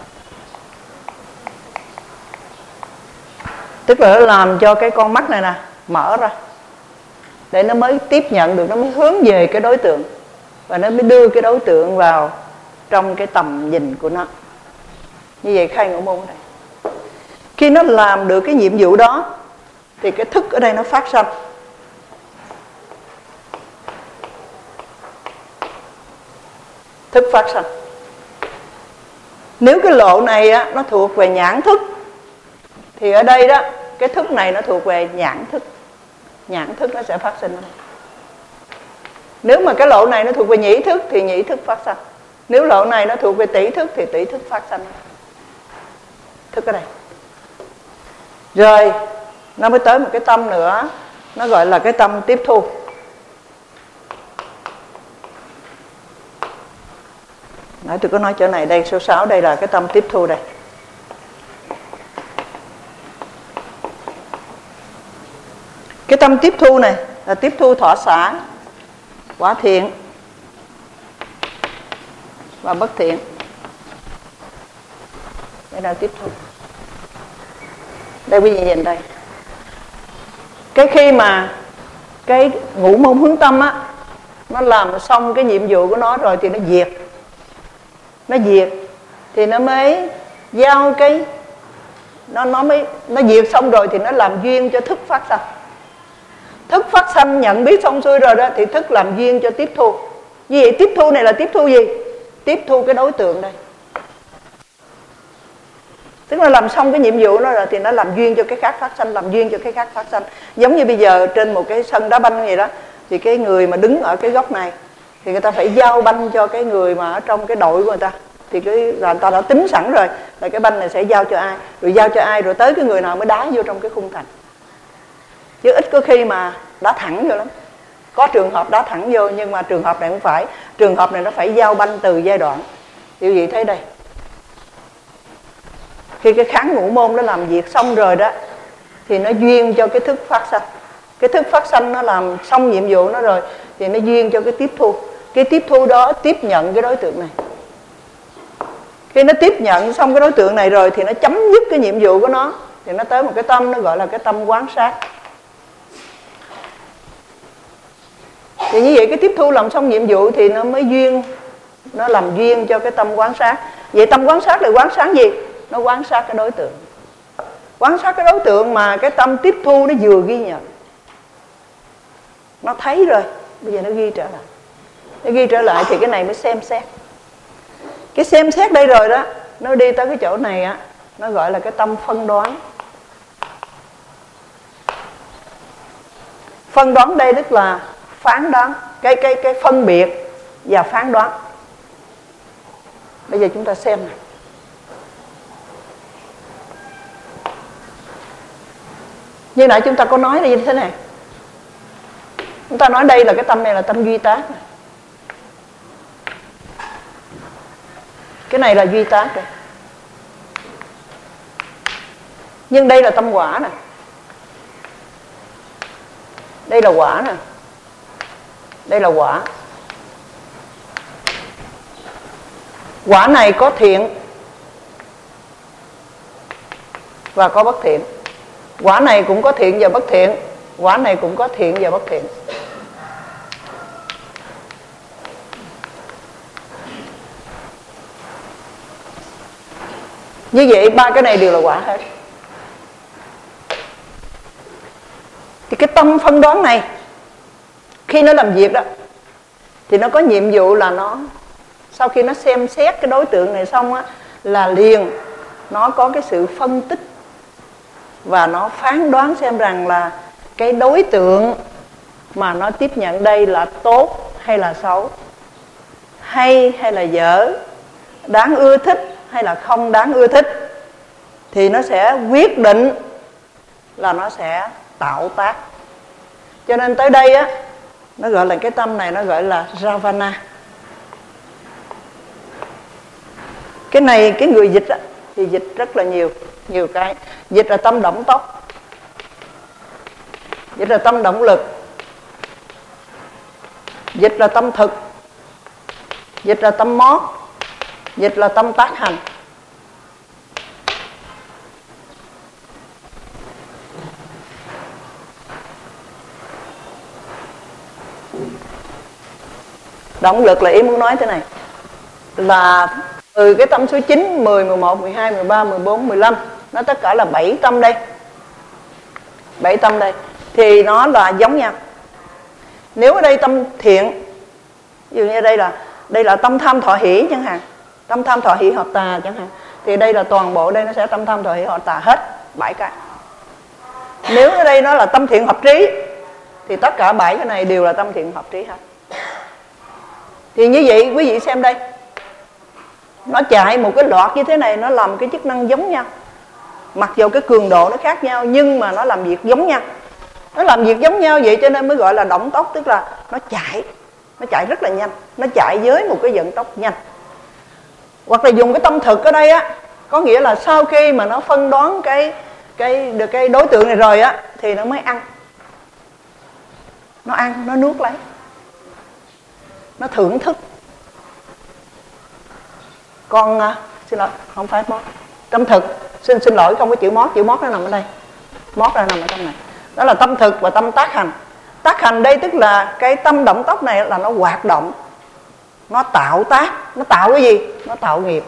Tức là nó làm cho cái con mắt này nè mở ra, để nó mới tiếp nhận được, nó mới hướng về cái đối tượng, và nó mới đưa cái đối tượng vào trong cái tầm nhìn của nó. Như vậy khai ngũ môn ở đây. Khi nó làm được cái nhiệm vụ đó thì cái thức ở đây nó phát sanh. Thức phát sanh. Nếu cái lộ này á, nó thuộc về nhãn thức, thì ở đây đó cái thức này nó thuộc về nhãn thức. Nhãn thức nó sẽ phát sinh ở đây. Nếu mà cái lộ này nó thuộc về nhĩ thức thì nhĩ thức phát sanh. Nếu lộ này nó thuộc về tỷ thức thì tỷ thức phát sanh. Thức ở đây. Rồi nó mới tới một cái tâm nữa, nó gọi là cái tâm tiếp thu. Nãy tôi có nói chỗ này, đây số sáu, đây là cái tâm tiếp thu đây. Cái tâm tiếp thu này là tiếp thu thọ xả, quả thiện và bất thiện. Đây là tiếp thu. Đây quý vị nhìn đây. Cái khi mà cái ngũ môn hướng tâm á, nó làm xong cái nhiệm vụ của nó rồi thì nó diệt. Nó diệt thì nó mới giao cái nó nó mới nó diệt xong rồi thì nó làm duyên cho thức phát sanh. Thức phát sanh nhận biết xong xuôi rồi đó thì thức làm duyên cho tiếp thu. Như vậy tiếp thu này là tiếp thu gì? Tiếp thu cái đối tượng đây. Tức là làm xong cái nhiệm vụ đó rồi thì nó làm duyên cho cái khác phát sanh, làm duyên cho cái khác phát sanh. Giống như bây giờ trên một cái sân đá banh vậy đó, thì cái người mà đứng ở cái góc này thì người ta phải giao banh cho cái người mà ở trong cái đội của người ta. Thì cái là người ta đã tính sẵn rồi là cái banh này sẽ giao cho ai, rồi giao cho ai, rồi tới cái người nào mới đá vô trong cái khung thành. Chứ ít có khi mà đá thẳng vô lắm. Có trường hợp đá thẳng vô, nhưng mà trường hợp này không phải. Trường hợp này nó phải giao banh từ giai đoạn. Điều gì thấy đây? Khi cái kháng ngũ môn nó làm việc xong rồi đó thì nó duyên cho cái thức phát sanh. Cái thức phát sanh nó làm xong nhiệm vụ nó rồi thì nó duyên cho cái tiếp thu. Cái tiếp thu đó tiếp nhận cái đối tượng này. Khi nó tiếp nhận xong cái đối tượng này rồi thì nó chấm dứt cái nhiệm vụ của nó, thì nó tới một cái tâm, nó gọi là cái tâm quán sát. Thì như vậy cái tiếp thu làm xong nhiệm vụ thì nó mới duyên, nó làm duyên cho cái tâm quán sát. Vậy tâm quán sát là quán sát gì? Nó quán sát cái đối tượng. Quán sát cái đối tượng mà cái tâm tiếp thu nó vừa ghi nhận. Nó thấy rồi, bây giờ nó ghi trở lại. Nó ghi trở lại thì cái này mới xem xét. Cái xem xét đây rồi đó, nó đi tới cái chỗ này á, nó gọi là cái tâm phân đoán. Phân đoán đây tức là phán đoán, cái cái cái phân biệt và phán đoán. Bây giờ chúng ta xem này. Như nãy chúng ta có nói là như thế này. Chúng ta nói đây là cái tâm này là tâm duy tác này. Cái này là duy tác rồi. Nhưng đây là tâm quả nè. Đây là quả nè. Đây là quả. Quả này có thiện và có bất thiện. Quả này cũng có thiện và bất thiện. Quả này cũng có thiện và bất thiện. Như vậy ba cái này đều là quả hết. Thì cái tâm phân đoán này khi nó làm việc đó thì nó có nhiệm vụ là nó sau khi nó xem xét cái đối tượng này xong á, là liền nó có cái sự phân tích và nó phán đoán xem rằng là cái đối tượng mà nó tiếp nhận đây là tốt hay là xấu, hay hay là dở, đáng ưa thích hay là không đáng ưa thích, thì nó sẽ quyết định là nó sẽ tạo tác. Cho nên tới đây á, nó gọi là cái tâm này nó gọi là Ravana. Cái này cái người dịch á, thì dịch rất là nhiều, nhiều cái. Dịch là tâm động tốc, dịch là tâm động lực, dịch là tâm thực, dịch là tâm mót, dịch là tâm tác hành. Động lực là ý muốn nói thế này, là từ cái tâm số chín, mười, mười một, mười hai, mười ba, mười bốn, mười lăm, nó tất cả là bảy tâm đây. bảy tâm đây thì nó là giống nhau. Nếu ở đây tâm thiện, ví dụ như đây là đây là tâm tham thọ hỷ chẳng hạn, tâm tham thọ hỷ hoặc tà chẳng hạn, thì đây là toàn bộ đây nó sẽ tâm tham thọ hỷ hoặc tà hết bảy cái. Nếu ở đây nó là tâm thiện hợp trí thì tất cả bảy cái này đều là tâm thiện hợp trí hết. Thì như vậy quý vị xem đây, nó chạy một cái loạt như thế này, nó làm cái chức năng giống nhau. Mặc dù cái cường độ nó khác nhau nhưng mà nó làm việc giống nhau. Nó làm việc giống nhau vậy cho nên mới gọi là động tốc, tức là nó chạy, nó chạy rất là nhanh, nó chạy với một cái vận tốc nhanh. Hoặc là dùng cái tâm thực ở đây á, có nghĩa là sau khi mà nó phân đoán cái cái được cái đối tượng này rồi á thì nó mới ăn. Nó ăn, nó nuốt lấy, nó thưởng thức. Còn à, xin lỗi, không phải mót, tâm thực, xin xin lỗi không có chữ mót, chữ mót nó nằm ở đây, mót ra nằm ở trong này. Đó là tâm thực và tâm tác hành. Tác hành đây tức là cái tâm động tốc này là nó hoạt động, nó tạo tác. Nó tạo cái gì? Nó tạo nghiệp.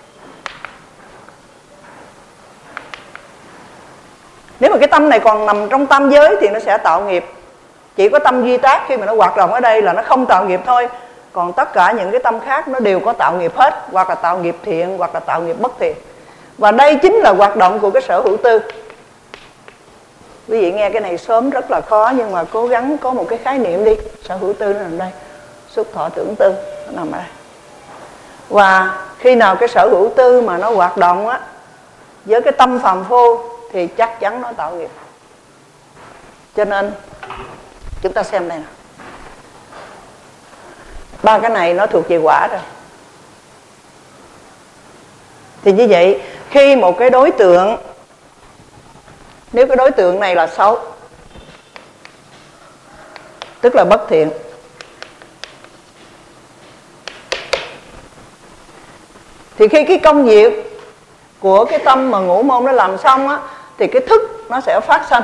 Nếu mà cái tâm này còn nằm trong tam giới thì nó sẽ tạo nghiệp. Chỉ có tâm duy tác khi mà nó hoạt động ở đây là nó không tạo nghiệp thôi. Còn tất cả những cái tâm khác nó đều có tạo nghiệp hết, hoặc là tạo nghiệp thiện hoặc là tạo nghiệp bất thiện. Và đây chính là hoạt động của cái sở hữu tư. Quý vị nghe cái này sớm rất là khó, nhưng mà cố gắng có một cái khái niệm đi. Sở hữu tư nó nằm đây, xúc thọ tưởng tư nó nằm ở đây. Và khi nào cái sở hữu tư mà nó hoạt động á với cái tâm phàm phu thì chắc chắn nó tạo nghiệp. Cho nên chúng ta xem đây nào. Ba cái này nó thuộc về quả rồi. Thì như vậy khi một cái đối tượng, nếu cái đối tượng này là xấu, tức là bất thiện, thì khi cái công việc của cái tâm mà ngũ môn nó làm xong á thì cái thức nó sẽ phát sanh.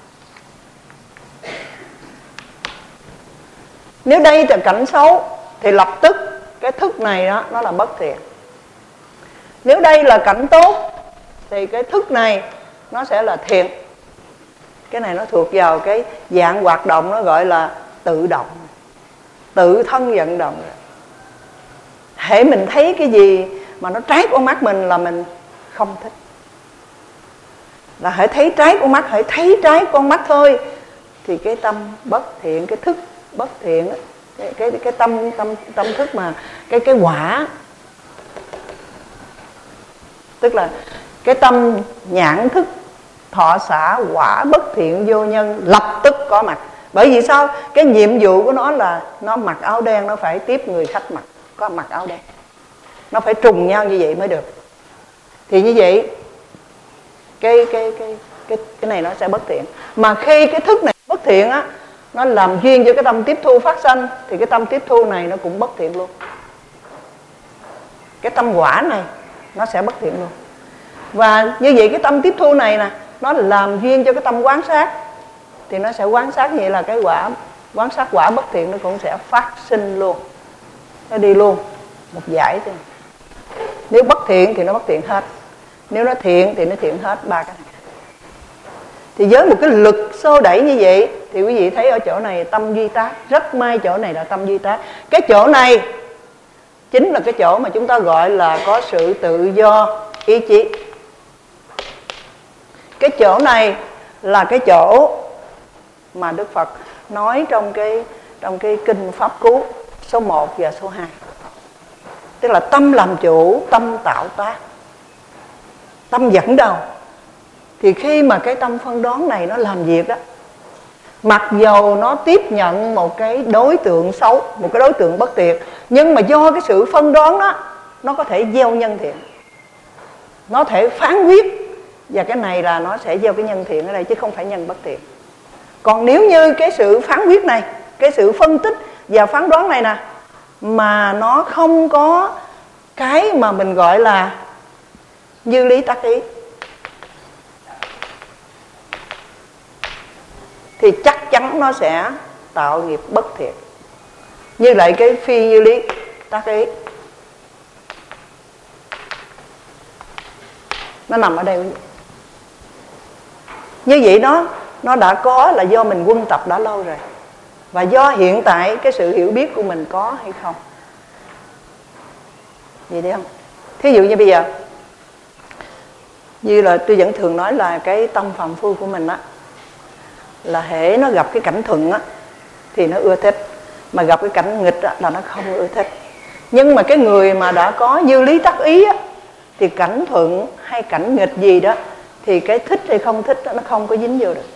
Nếu đây là cảnh xấu thì lập tức cái thức này đó nó là bất thiện. Nếu đây là cảnh tốt thì cái thức này nó sẽ là thiện. Cái này nó thuộc vào cái dạng hoạt động nó gọi là tự động, tự thân vận động. Hễ mình thấy cái gì mà nó trái con mắt mình là mình không thích. Là hãy thấy trái con mắt, hãy thấy trái con mắt thôi thì cái tâm bất thiện, cái thức bất thiện, cái cái cái tâm tâm tâm thức mà cái cái quả, tức là cái tâm nhãn thức thọ xả quả bất thiện vô nhân lập tức có mặt. Bởi vì sao? Cái nhiệm vụ của nó là nó mặc áo đen, nó phải tiếp người khách mặc có mặc áo đen, nó phải trùng nhau như vậy mới được. Thì như vậy cái cái cái cái cái này nó sẽ bất thiện. Mà khi cái thức này bất thiện á, nó làm duyên cho cái tâm tiếp thu phát sanh thì cái tâm tiếp thu này nó cũng bất thiện luôn. Cái tâm quả này nó sẽ bất thiện luôn. Và như vậy cái tâm tiếp thu này nè, nó làm duyên cho cái tâm quán sát thì nó sẽ quán sát, như vậy là cái quả quán sát quả bất thiện nó cũng sẽ phát sinh luôn. Nó đi luôn một giải thôi. Nếu bất thiện thì nó bất thiện hết, nếu nó thiện thì nó thiện hết ba cái này. Thì với một cái lực xô đẩy như vậy thì quý vị thấy ở chỗ này tâm duy tác. Rất may chỗ này là tâm duy tác. Cái chỗ này chính là cái chỗ mà chúng ta gọi là có sự tự do ý chí. Cái chỗ này là cái chỗ mà Đức Phật nói trong cái trong cái kinh Pháp Cú số một và số hai. Tức là tâm làm chủ, tâm tạo tác, tâm dẫn đầu. Thì khi mà cái tâm phân đoán này nó làm việc đó, mặc dầu nó tiếp nhận một cái đối tượng xấu, một cái đối tượng bất thiện, nhưng mà do cái sự phân đoán đó, nó có thể gieo nhân thiện, nó thể phán quyết. Và cái này là nó sẽ gieo cái nhân thiện ở đây chứ không phải nhân bất thiện. Còn nếu như cái sự phán quyết này, cái sự phân tích và phán đoán này nè, mà nó không có cái mà mình gọi là như lý tác ý, thì chắc chắn nó sẽ tạo nghiệp bất thiện. Như lại cái phi như lý tác ý, nó nằm ở đây. Như vậy đó, nó đã có là do mình quân tập đã lâu rồi, và do hiện tại cái sự hiểu biết của mình có hay không. Vậy đấy không? Thí dụ như bây giờ, như là tôi vẫn thường nói là cái tâm phàm phu của mình á, là hễ nó gặp cái cảnh thuận á thì nó ưa thích, mà gặp cái cảnh nghịch á là nó không ưa thích. Nhưng mà cái người mà đã có dư lý tác ý á, thì cảnh thuận hay cảnh nghịch gì đó thì cái thích hay không thích đó, nó không có dính vô được.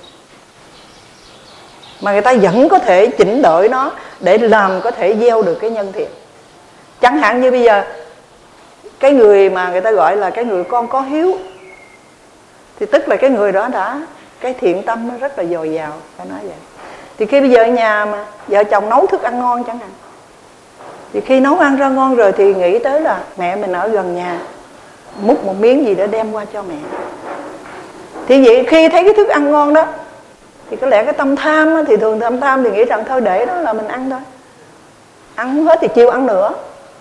Mà người ta vẫn có thể chỉnh đổi nó để làm có thể gieo được cái nhân thiện. Chẳng hạn như bây giờ cái người mà người ta gọi là cái người con có hiếu, thì tức là cái người đó đã cái thiện tâm nó rất là dồi dào, phải nói vậy. Thì khi bây giờ ở nhà mà vợ chồng nấu thức ăn ngon chẳng hạn, thì khi nấu ăn ra ngon rồi thì nghĩ tới là mẹ mình ở gần nhà, múc một miếng gì để đem qua cho mẹ. Thì vậy khi thấy cái thức ăn ngon đó thì có lẽ cái tâm tham đó, thì thường tâm tham thì nghĩ rằng thôi để đó là mình ăn thôi, ăn không hết thì chiều ăn nữa.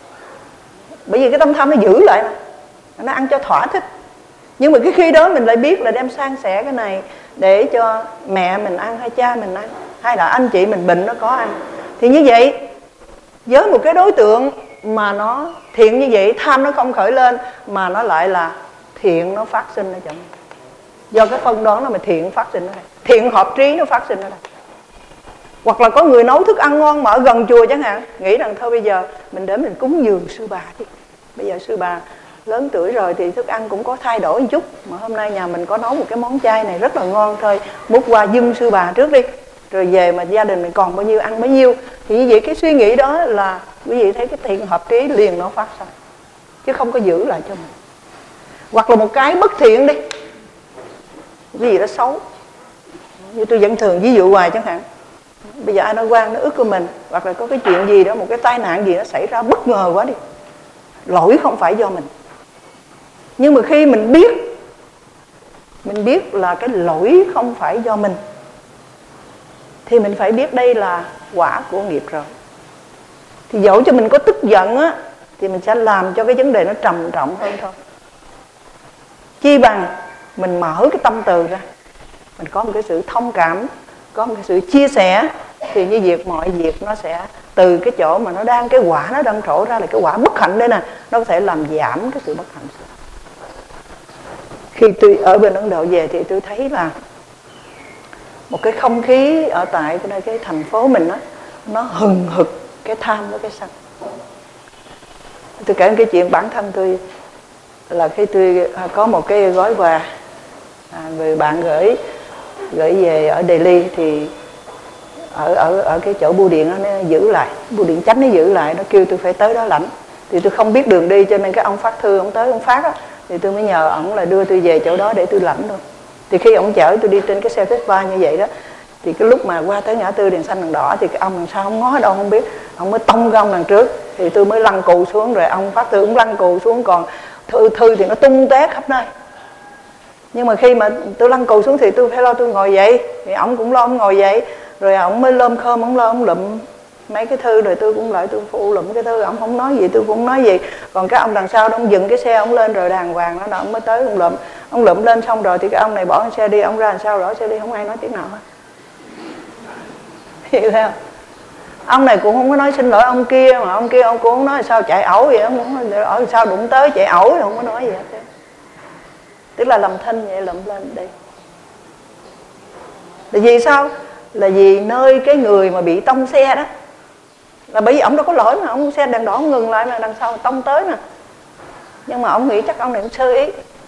Bởi vì cái tâm tham nó giữ lại mà, nó ăn cho thỏa thích. Nhưng mà cái khi đó mình lại biết là đem san sẻ cái này để cho mẹ mình ăn, hay cha mình ăn, hay là anh chị mình bệnh nó có ăn. Thì như vậy, với một cái đối tượng mà nó thiện như vậy, tham nó không khởi lên, mà nó lại là thiện nó phát sinh ở trong này. Do cái phân đoán nó mà thiện phát sinh ở đây, thiện hợp trí nó phát sinh ở đây. Hoặc là có người nấu thức ăn ngon mà ở gần chùa chẳng hạn, nghĩ rằng thôi bây giờ mình đến mình cúng dường sư bà đi. Bây giờ sư bà lớn tuổi rồi thì thức ăn cũng có thay đổi một chút, mà hôm nay nhà mình có nấu một cái món chay này rất là ngon, thôi múc qua dâng sư bà trước đi, rồi về mà gia đình mình còn bao nhiêu ăn bấy nhiêu. Thì như vậy cái suy nghĩ đó là quý vị thấy cái thiện hợp trí liền nó phát sinh, chứ không có giữ lại cho mình. Hoặc là một cái bất thiện đi, cái gì đó xấu, như tôi vẫn thường ví dụ hoài chẳng hạn, bây giờ ai nói quan nó ức của mình, hoặc là có cái chuyện gì đó, một cái tai nạn gì nó xảy ra bất ngờ quá đi, lỗi không phải do mình. Nhưng mà khi mình biết Mình biết là cái lỗi không phải do mình, thì mình phải biết đây là quả của nghiệp rồi. Thì dẫu cho mình có tức giận á, thì mình sẽ làm cho cái vấn đề nó trầm trọng hơn thôi. Chi bằng mình mở cái tâm từ ra, mình có một cái sự thông cảm, có một cái sự chia sẻ, thì như việc mọi việc nó sẽ từ cái chỗ mà nó đang, cái quả nó đang trổ ra là cái quả bất hạnh đây nè, nó có thể làm giảm cái sự bất hạnh. Khi tôi ở bên Ấn Độ về thì tôi thấy là một cái không khí ở tại cái, cái thành phố mình đó, nó hừng hực cái tham với cái sân. Tôi kể một cái chuyện bản thân tôi, là khi tôi có một cái gói quà à, người bạn gửi gửi về ở Delhi, thì ở ở ở cái chỗ bưu điện đó, nó giữ lại, bưu điện chánh nó giữ lại, nó kêu tôi phải tới đó lãnh. Thì tôi không biết đường đi, cho nên cái ông phát thư ông tới ông phát á, thì tôi mới nhờ ổng là đưa tôi về chỗ đó để tôi lãnh thôi. Thì khi ổng chở tôi đi trên cái xe Vespa như vậy đó, thì cái lúc mà qua tới ngã tư đèn xanh đèn đỏ, thì cái ông đằng sau không ngó đâu không biết, ông mới tông cái ông đằng trước, thì tôi mới lăn cù xuống, rồi ông phát thư cũng lăn cù xuống, còn thư thư thì nó tung té khắp nơi. Nhưng mà khi mà tôi lăn cù xuống thì tôi phải lo tôi ngồi dậy, thì ổng cũng lo ông ngồi dậy, rồi ổng mới lơm khơm, ổng lo ông lụm mấy cái thư, rồi tôi cũng lại tôi phụ lụm cái thư, ổng không nói gì tôi cũng không nói gì. Còn cái ông đằng sau đó, ông dừng cái xe ổng lên rồi đàng hoàng đó, ông mới tới ông lụm, ông lụm lên xong rồi thì cái ông này bỏ cái xe đi, ông ra làm sao rõ xe đi, không ai nói tiếng nào hết. Hiểu không? Ông này cũng không có nói xin lỗi ông kia, mà ông kia ông cũng không nói sao chạy ẩu vậy, ông cũng nói ở sao đụng tới chạy ẩu, không có nói gì hết. Tức là làm thinh vậy, lụm lên đi. Là vì sao? Là vì nơi cái người mà bị tông xe đó, là bởi vì ông đâu có lỗi mà, ông xe đèn đỏ ông ngừng lại mà đằng sau tông tới mà. Nhưng mà ông nghĩ chắc ông này cũng sơ ý,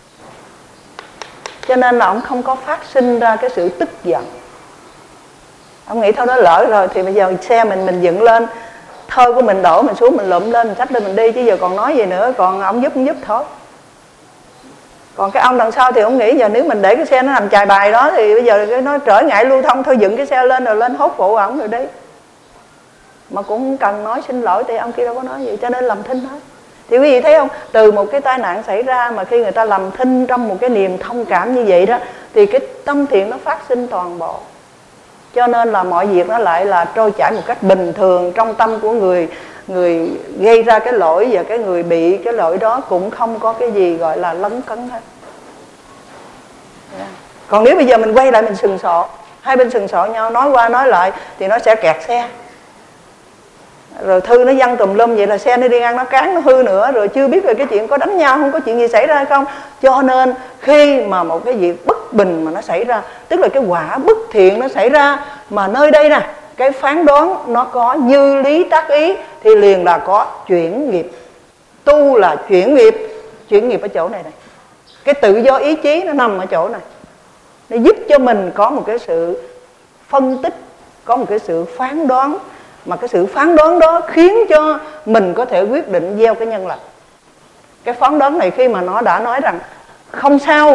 cho nên là ông không có phát sinh ra cái sự tức giận. Ông nghĩ thôi đó lỡ rồi thì bây giờ xe mình mình dựng lên, thơ của mình đổ mình xuống, mình lụm lên mình xách lên mình đi, chứ giờ còn nói gì nữa, còn ông giúp không giúp thôi. Còn cái ông đằng sau thì ông nghĩ giờ nếu mình để cái xe nó nằm chài bài đó thì bây giờ nó trở ngại lưu thông, thôi dựng cái xe lên rồi lên hốt phụ ổng rồi đi. Mà cũng không cần nói xin lỗi, thì ông kia đâu có nói gì, cho nên làm thinh hết. Thì quý vị thấy không, từ một cái tai nạn xảy ra mà khi người ta làm thinh trong một cái niềm thông cảm như vậy đó, thì cái tâm thiện nó phát sinh toàn bộ. Cho nên là mọi việc nó lại là trôi chảy một cách bình thường trong tâm của người người gây ra cái lỗi, và cái người bị cái lỗi đó cũng không có cái gì gọi là lấn cấn hết. Yeah. Còn nếu bây giờ mình quay lại mình sừng sộ, hai bên sừng sộ nhau nói qua nói lại thì nó sẽ kẹt xe. Rồi thư nó văng tùm lum vậy là xe nó đi ngang nó cán nó hư nữa, rồi chưa biết về cái chuyện có đánh nhau không, có chuyện gì xảy ra hay không. Cho nên khi mà một cái việc bất bình mà nó xảy ra, tức là cái quả bất thiện nó xảy ra, mà nơi đây nè cái phán đoán nó có như lý tác ý, thì liền là có chuyển nghiệp. Tu là chuyển nghiệp, chuyển nghiệp ở chỗ này này. Cái tự do ý chí nó nằm ở chỗ này. Nó giúp cho mình có một cái sự phân tích, có một cái sự phán đoán, mà cái sự phán đoán đó khiến cho mình có thể quyết định gieo cái nhân lành. Cái phán đoán này khi mà nó đã nói rằng không sao,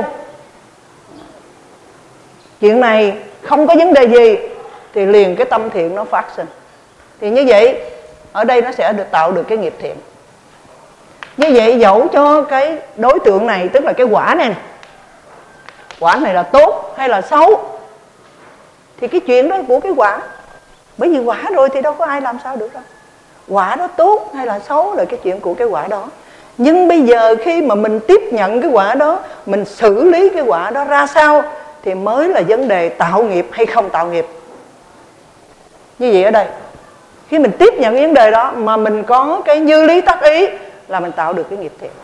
chuyện này không có vấn đề gì, thì liền cái tâm thiện nó phát sinh. Thì như vậy ở đây nó sẽ được tạo được cái nghiệp thiện. Như vậy dẫu cho cái đối tượng này, tức là cái quả này, này quả này là tốt hay là xấu, thì cái chuyện đó của cái quả. Bởi vì quả rồi thì đâu có ai làm sao được đâu. Quả đó tốt hay là xấu là cái chuyện của cái quả đó. Nhưng bây giờ khi mà mình tiếp nhận cái quả đó, mình xử lý cái quả đó ra sao, thì mới là vấn đề tạo nghiệp hay không tạo nghiệp. Như vậy ở đây, khi mình tiếp nhận cái vấn đề đó mà mình có cái như lý tác ý, là mình tạo được cái nghiệp thiện.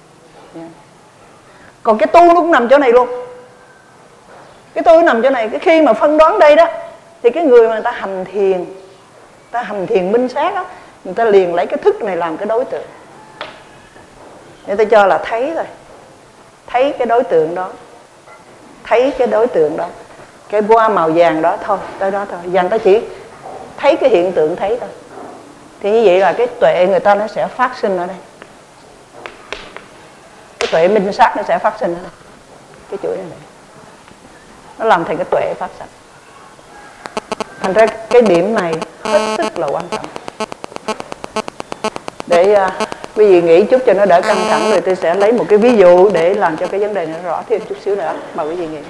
Còn cái tu nó cũng nằm chỗ này luôn. Cái tu nó nằm chỗ này. Cái khi mà phân đoán đây đó, thì cái người mà người ta hành thiền, người ta hành thiền minh sát đó, người ta liền lấy cái thức này làm cái đối tượng. Người ta cho là thấy thôi, thấy cái đối tượng đó, thấy cái đối tượng đó, cái hoa màu vàng đó thôi, tới đó thôi. Và người ta chỉ thấy cái hiện tượng thấy thôi. Thì như vậy là cái tuệ người ta nó sẽ phát sinh ở đây. Cái tuệ minh sát nó sẽ phát sinh ở đây. Cái chuỗi này, nó làm thành cái tuệ phát sinh. Thành ra cái điểm này hết sức là quan trọng. Để uh, quý vị nghĩ chút cho nó đỡ căng thẳng, rồi tôi sẽ lấy một cái ví dụ để làm cho cái vấn đề này nó rõ thêm chút xíu nữa. Mời quý vị nghĩ.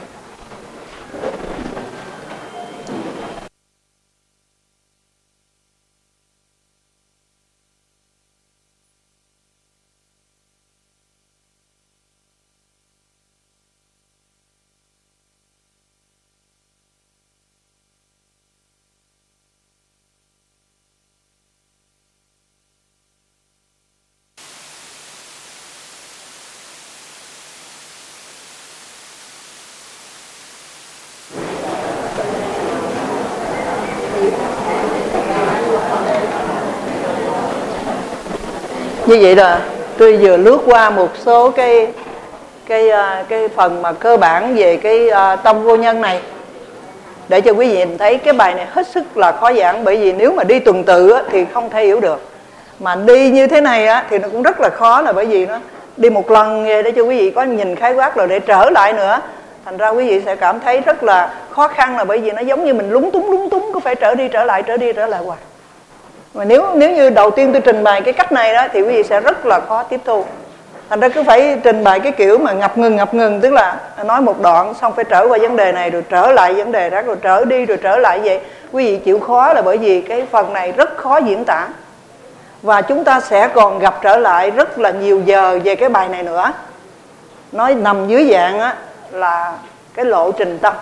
Như vậy là tôi vừa lướt qua một số cái cái cái phần mà cơ bản về cái tâm vô nhân này, để cho quý vị nhìn thấy cái bài này hết sức là khó giảng. Bởi vì nếu mà đi tuần tự á, thì không thể hiểu được, mà đi như thế này á, thì nó cũng rất là khó, là bởi vì nó đi một lần về để cho quý vị có nhìn khái quát rồi để trở lại nữa. Thành ra quý vị sẽ cảm thấy rất là khó khăn, là bởi vì nó giống như mình lúng túng lúng túng cứ phải trở đi trở lại trở đi trở lại hoài. Mà nếu nếu như đầu tiên tôi trình bày cái cách này đó, thì quý vị sẽ rất là khó tiếp thu. Thành ra cứ phải trình bày cái kiểu mà ngập ngừng ngập ngừng, tức là nói một đoạn xong phải trở qua vấn đề này, rồi trở lại vấn đề đó, rồi trở đi rồi trở lại vậy. Quý vị chịu khó là bởi vì cái phần này rất khó diễn tả. Và chúng ta sẽ còn gặp trở lại rất là nhiều giờ về cái bài này nữa. Nói nằm dưới dạng á, là cái lộ trình tâm.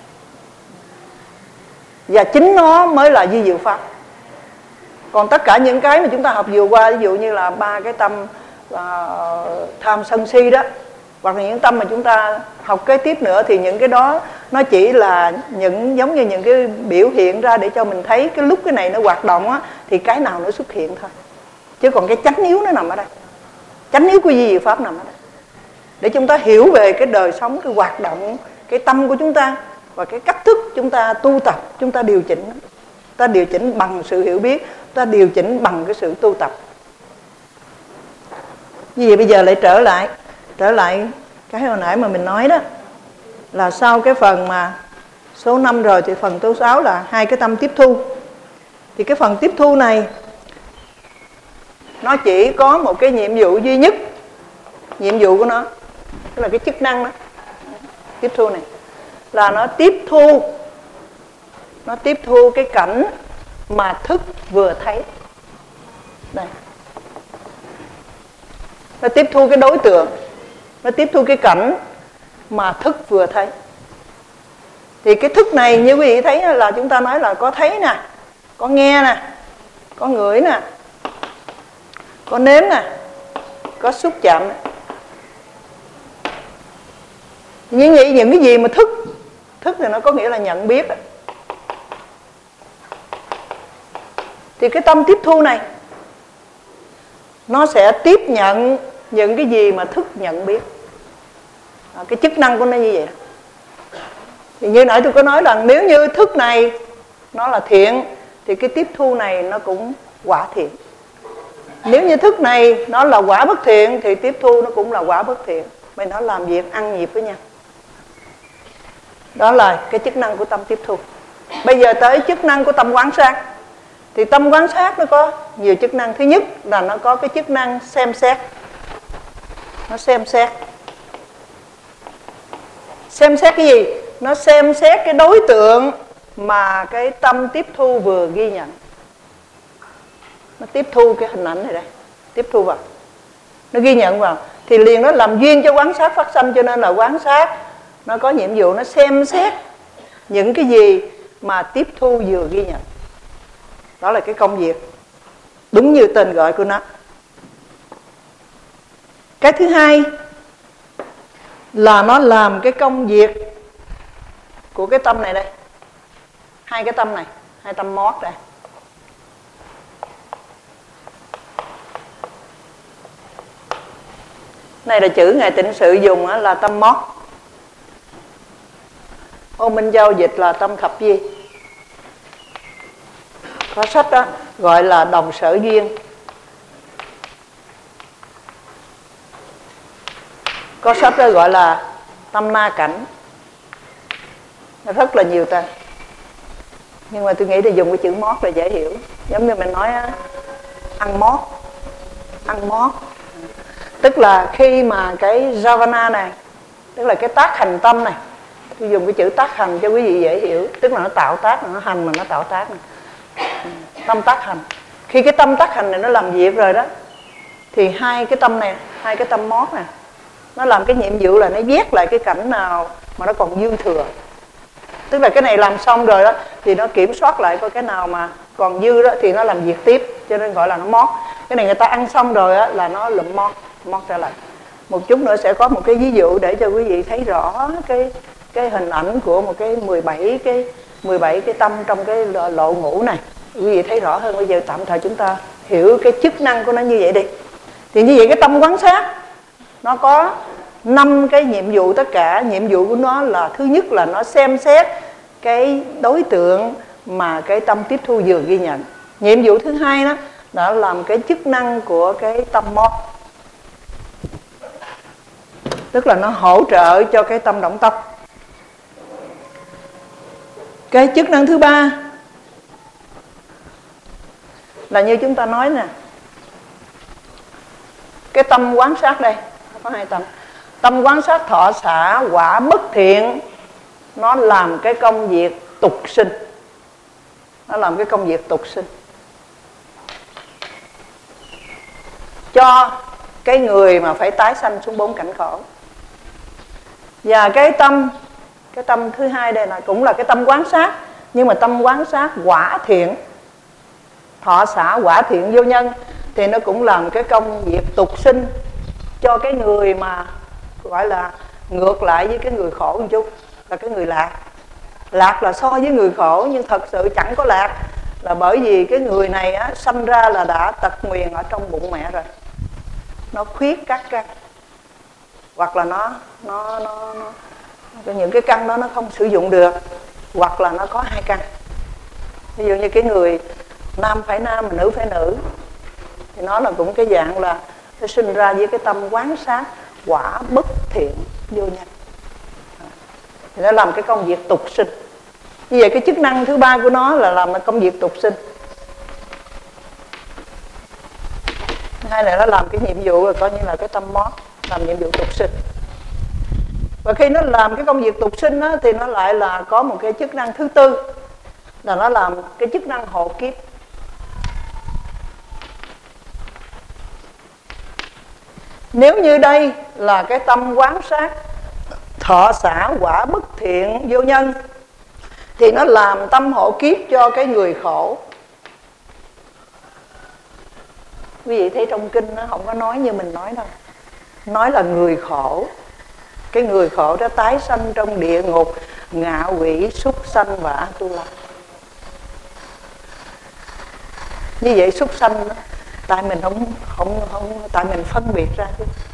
Và chính nó mới là vi diệu pháp. Còn tất cả những cái mà chúng ta học vừa qua, ví dụ như là ba cái tâm uh, tham sân si đó, hoặc là những tâm mà chúng ta học kế tiếp nữa, thì những cái đó nó chỉ là những giống như những cái biểu hiện ra để cho mình thấy cái lúc cái này nó hoạt động á, thì cái nào nó xuất hiện thôi. Chứ còn cái chánh yếu nó nằm ở đây. Chánh yếu của vi diệu pháp nằm ở đây, để chúng ta hiểu về cái đời sống, cái hoạt động, cái tâm của chúng ta, và cái cách thức chúng ta tu tập, chúng ta điều chỉnh. Ta điều chỉnh bằng sự hiểu biết, ta điều chỉnh bằng cái sự tu tập. Như vậy bây giờ lại trở lại Trở lại cái hồi nãy mà mình nói đó, là sau cái phần mà số năm rồi, thì phần số sáu là hai cái tâm tiếp thu. Thì cái phần tiếp thu này nó chỉ có một cái nhiệm vụ duy nhất. Nhiệm vụ của nó, tức là cái chức năng đó, tiếp thu này, là nó tiếp thu Nó tiếp thu cái cảnh mà thức vừa thấy. Đây. Nó tiếp thu cái đối tượng, nó tiếp thu cái cảnh mà thức vừa thấy. Thì cái thức này như quý vị thấy là chúng ta nói là có thấy nè, có nghe nè, có ngửi nè, có nếm nè, có xúc chạm nè. Như vậy những cái gì mà thức, thức thì nó có nghĩa là nhận biết. Thì cái tâm tiếp thu này nó sẽ tiếp nhận những cái gì mà thức nhận biết. À, cái chức năng của nó như vậy đó. Thì như nãy tôi có nói rằng nếu như thức này nó là thiện thì cái tiếp thu này nó cũng quả thiện. Nếu như thức này nó là quả bất thiện thì tiếp thu nó cũng là quả bất thiện. Vì nó làm việc ăn nhịp với nhau. Đó là cái chức năng của tâm tiếp thu. Bây giờ tới chức năng của tâm quán sát. Thì tâm quán sát nó có nhiều chức năng. Thứ nhất là nó có cái chức năng xem xét. Nó xem xét. Xem xét cái gì? Nó xem xét cái đối tượng mà cái tâm tiếp thu vừa ghi nhận. Nó tiếp thu cái hình ảnh này đây, tiếp thu vào, nó ghi nhận vào thì liền nó làm duyên cho quán sát phát sanh. Cho nên là quán sát nó có nhiệm vụ nó xem xét những cái gì mà tiếp thu vừa ghi nhận. Đó là cái công việc đúng như tên gọi của nó. Cái thứ hai là nó làm cái công việc của cái tâm này đây. Hai cái tâm này, hai tâm mót đây. Này là chữ Ngài Tịnh Sự dùng là tâm mót. Ô Minh Châu dịch là tâm thập di. Có sách đó gọi là đồng sở duyên. Có sách đó gọi là tâm na cảnh. Rất là nhiều tên. Nhưng mà tôi nghĩ là dùng cái chữ mót là dễ hiểu. Giống như mình nói ăn mót. Ăn mót. Tức là khi mà cái Javana này, tức là cái tác hành tâm này, tôi dùng cái chữ tác hành cho quý vị dễ hiểu. Tức là nó tạo tác, nó hành mà nó tạo tác này. Tâm tác hành. Khi cái tâm tác hành này nó làm việc rồi đó, thì hai cái tâm này, hai cái tâm mót này, nó làm cái nhiệm vụ là nó vét lại cái cảnh nào mà nó còn dư thừa. Tức là cái này làm xong rồi đó thì nó kiểm soát lại coi cái nào mà còn dư đó thì nó làm việc tiếp, cho nên gọi là nó mót. Cái này người ta ăn xong rồi á là nó lụm mót, mót trở lại. Một chút nữa sẽ có một cái ví dụ để cho quý vị thấy rõ cái cái hình ảnh của một cái mười bảy cái mười bảy cái tâm trong cái lộ ngũ này. Quý vị thấy rõ hơn. Bây giờ tạm thời chúng ta hiểu cái chức năng của nó như vậy đi. Thì như vậy cái tâm quán sát nó có năm cái nhiệm vụ tất cả. Nhiệm vụ của nó là thứ nhất là nó xem xét cái đối tượng mà cái tâm tiếp thu vừa ghi nhận. Nhiệm vụ thứ hai đó là làm cái chức năng của cái tâm mót. Tức là nó hỗ trợ cho cái tâm động tâm. Cái chức năng thứ ba là như chúng ta nói nè, cái tâm quán sát đây, có hai tâm. Tâm quán sát thọ xả quả bất thiện, nó làm cái công việc tục sinh. Nó làm cái công việc tục sinh cho cái người mà phải tái sanh xuống bốn cảnh khổ. Và cái tâm Cái tâm thứ hai đây là cũng là cái tâm quán sát, nhưng mà tâm quán sát quả thiện, thọ xả quả thiện vô nhân, thì nó cũng làm cái công việc tục sinh cho cái người mà gọi là ngược lại với cái người khổ một chút, là cái người lạc. Lạc là so với người khổ, nhưng thật sự chẳng có lạc, là bởi vì cái người này á, sanh ra là đã tật nguyền ở trong bụng mẹ rồi. Nó khuyết các căn, hoặc là nó nó nó, nó những cái căn đó nó không sử dụng được, hoặc là nó có hai căn. Ví dụ như cái người nam phải nam mà nữ phải nữ, thì nó là cũng cái dạng là nó sinh ra với cái tâm quán sát quả bất thiện vô nhân, thì nó làm cái công việc tục sinh. Như vậy cái chức năng thứ ba của nó là làm công việc tục sinh. Hai là nó làm cái nhiệm vụ là coi như là cái tâm mót, làm nhiệm vụ tục sinh. Và khi nó làm cái công việc tục sinh đó, thì nó lại là có một cái chức năng thứ tư, là nó làm cái chức năng hộ kiếp. Nếu như đây là cái tâm quán sát thọ xả quả bất thiện vô nhân, thì nó làm tâm hộ kiếp cho cái người khổ. Quý vị thấy trong kinh nó không có nói như mình nói đâu, nói là người khổ. Cái người khổ đó tái sanh trong địa ngục, ngạ quỷ, súc sanh và A-tu-la. Như vậy súc sanh đó, tại mình không không không tại mình phân biệt ra chứ.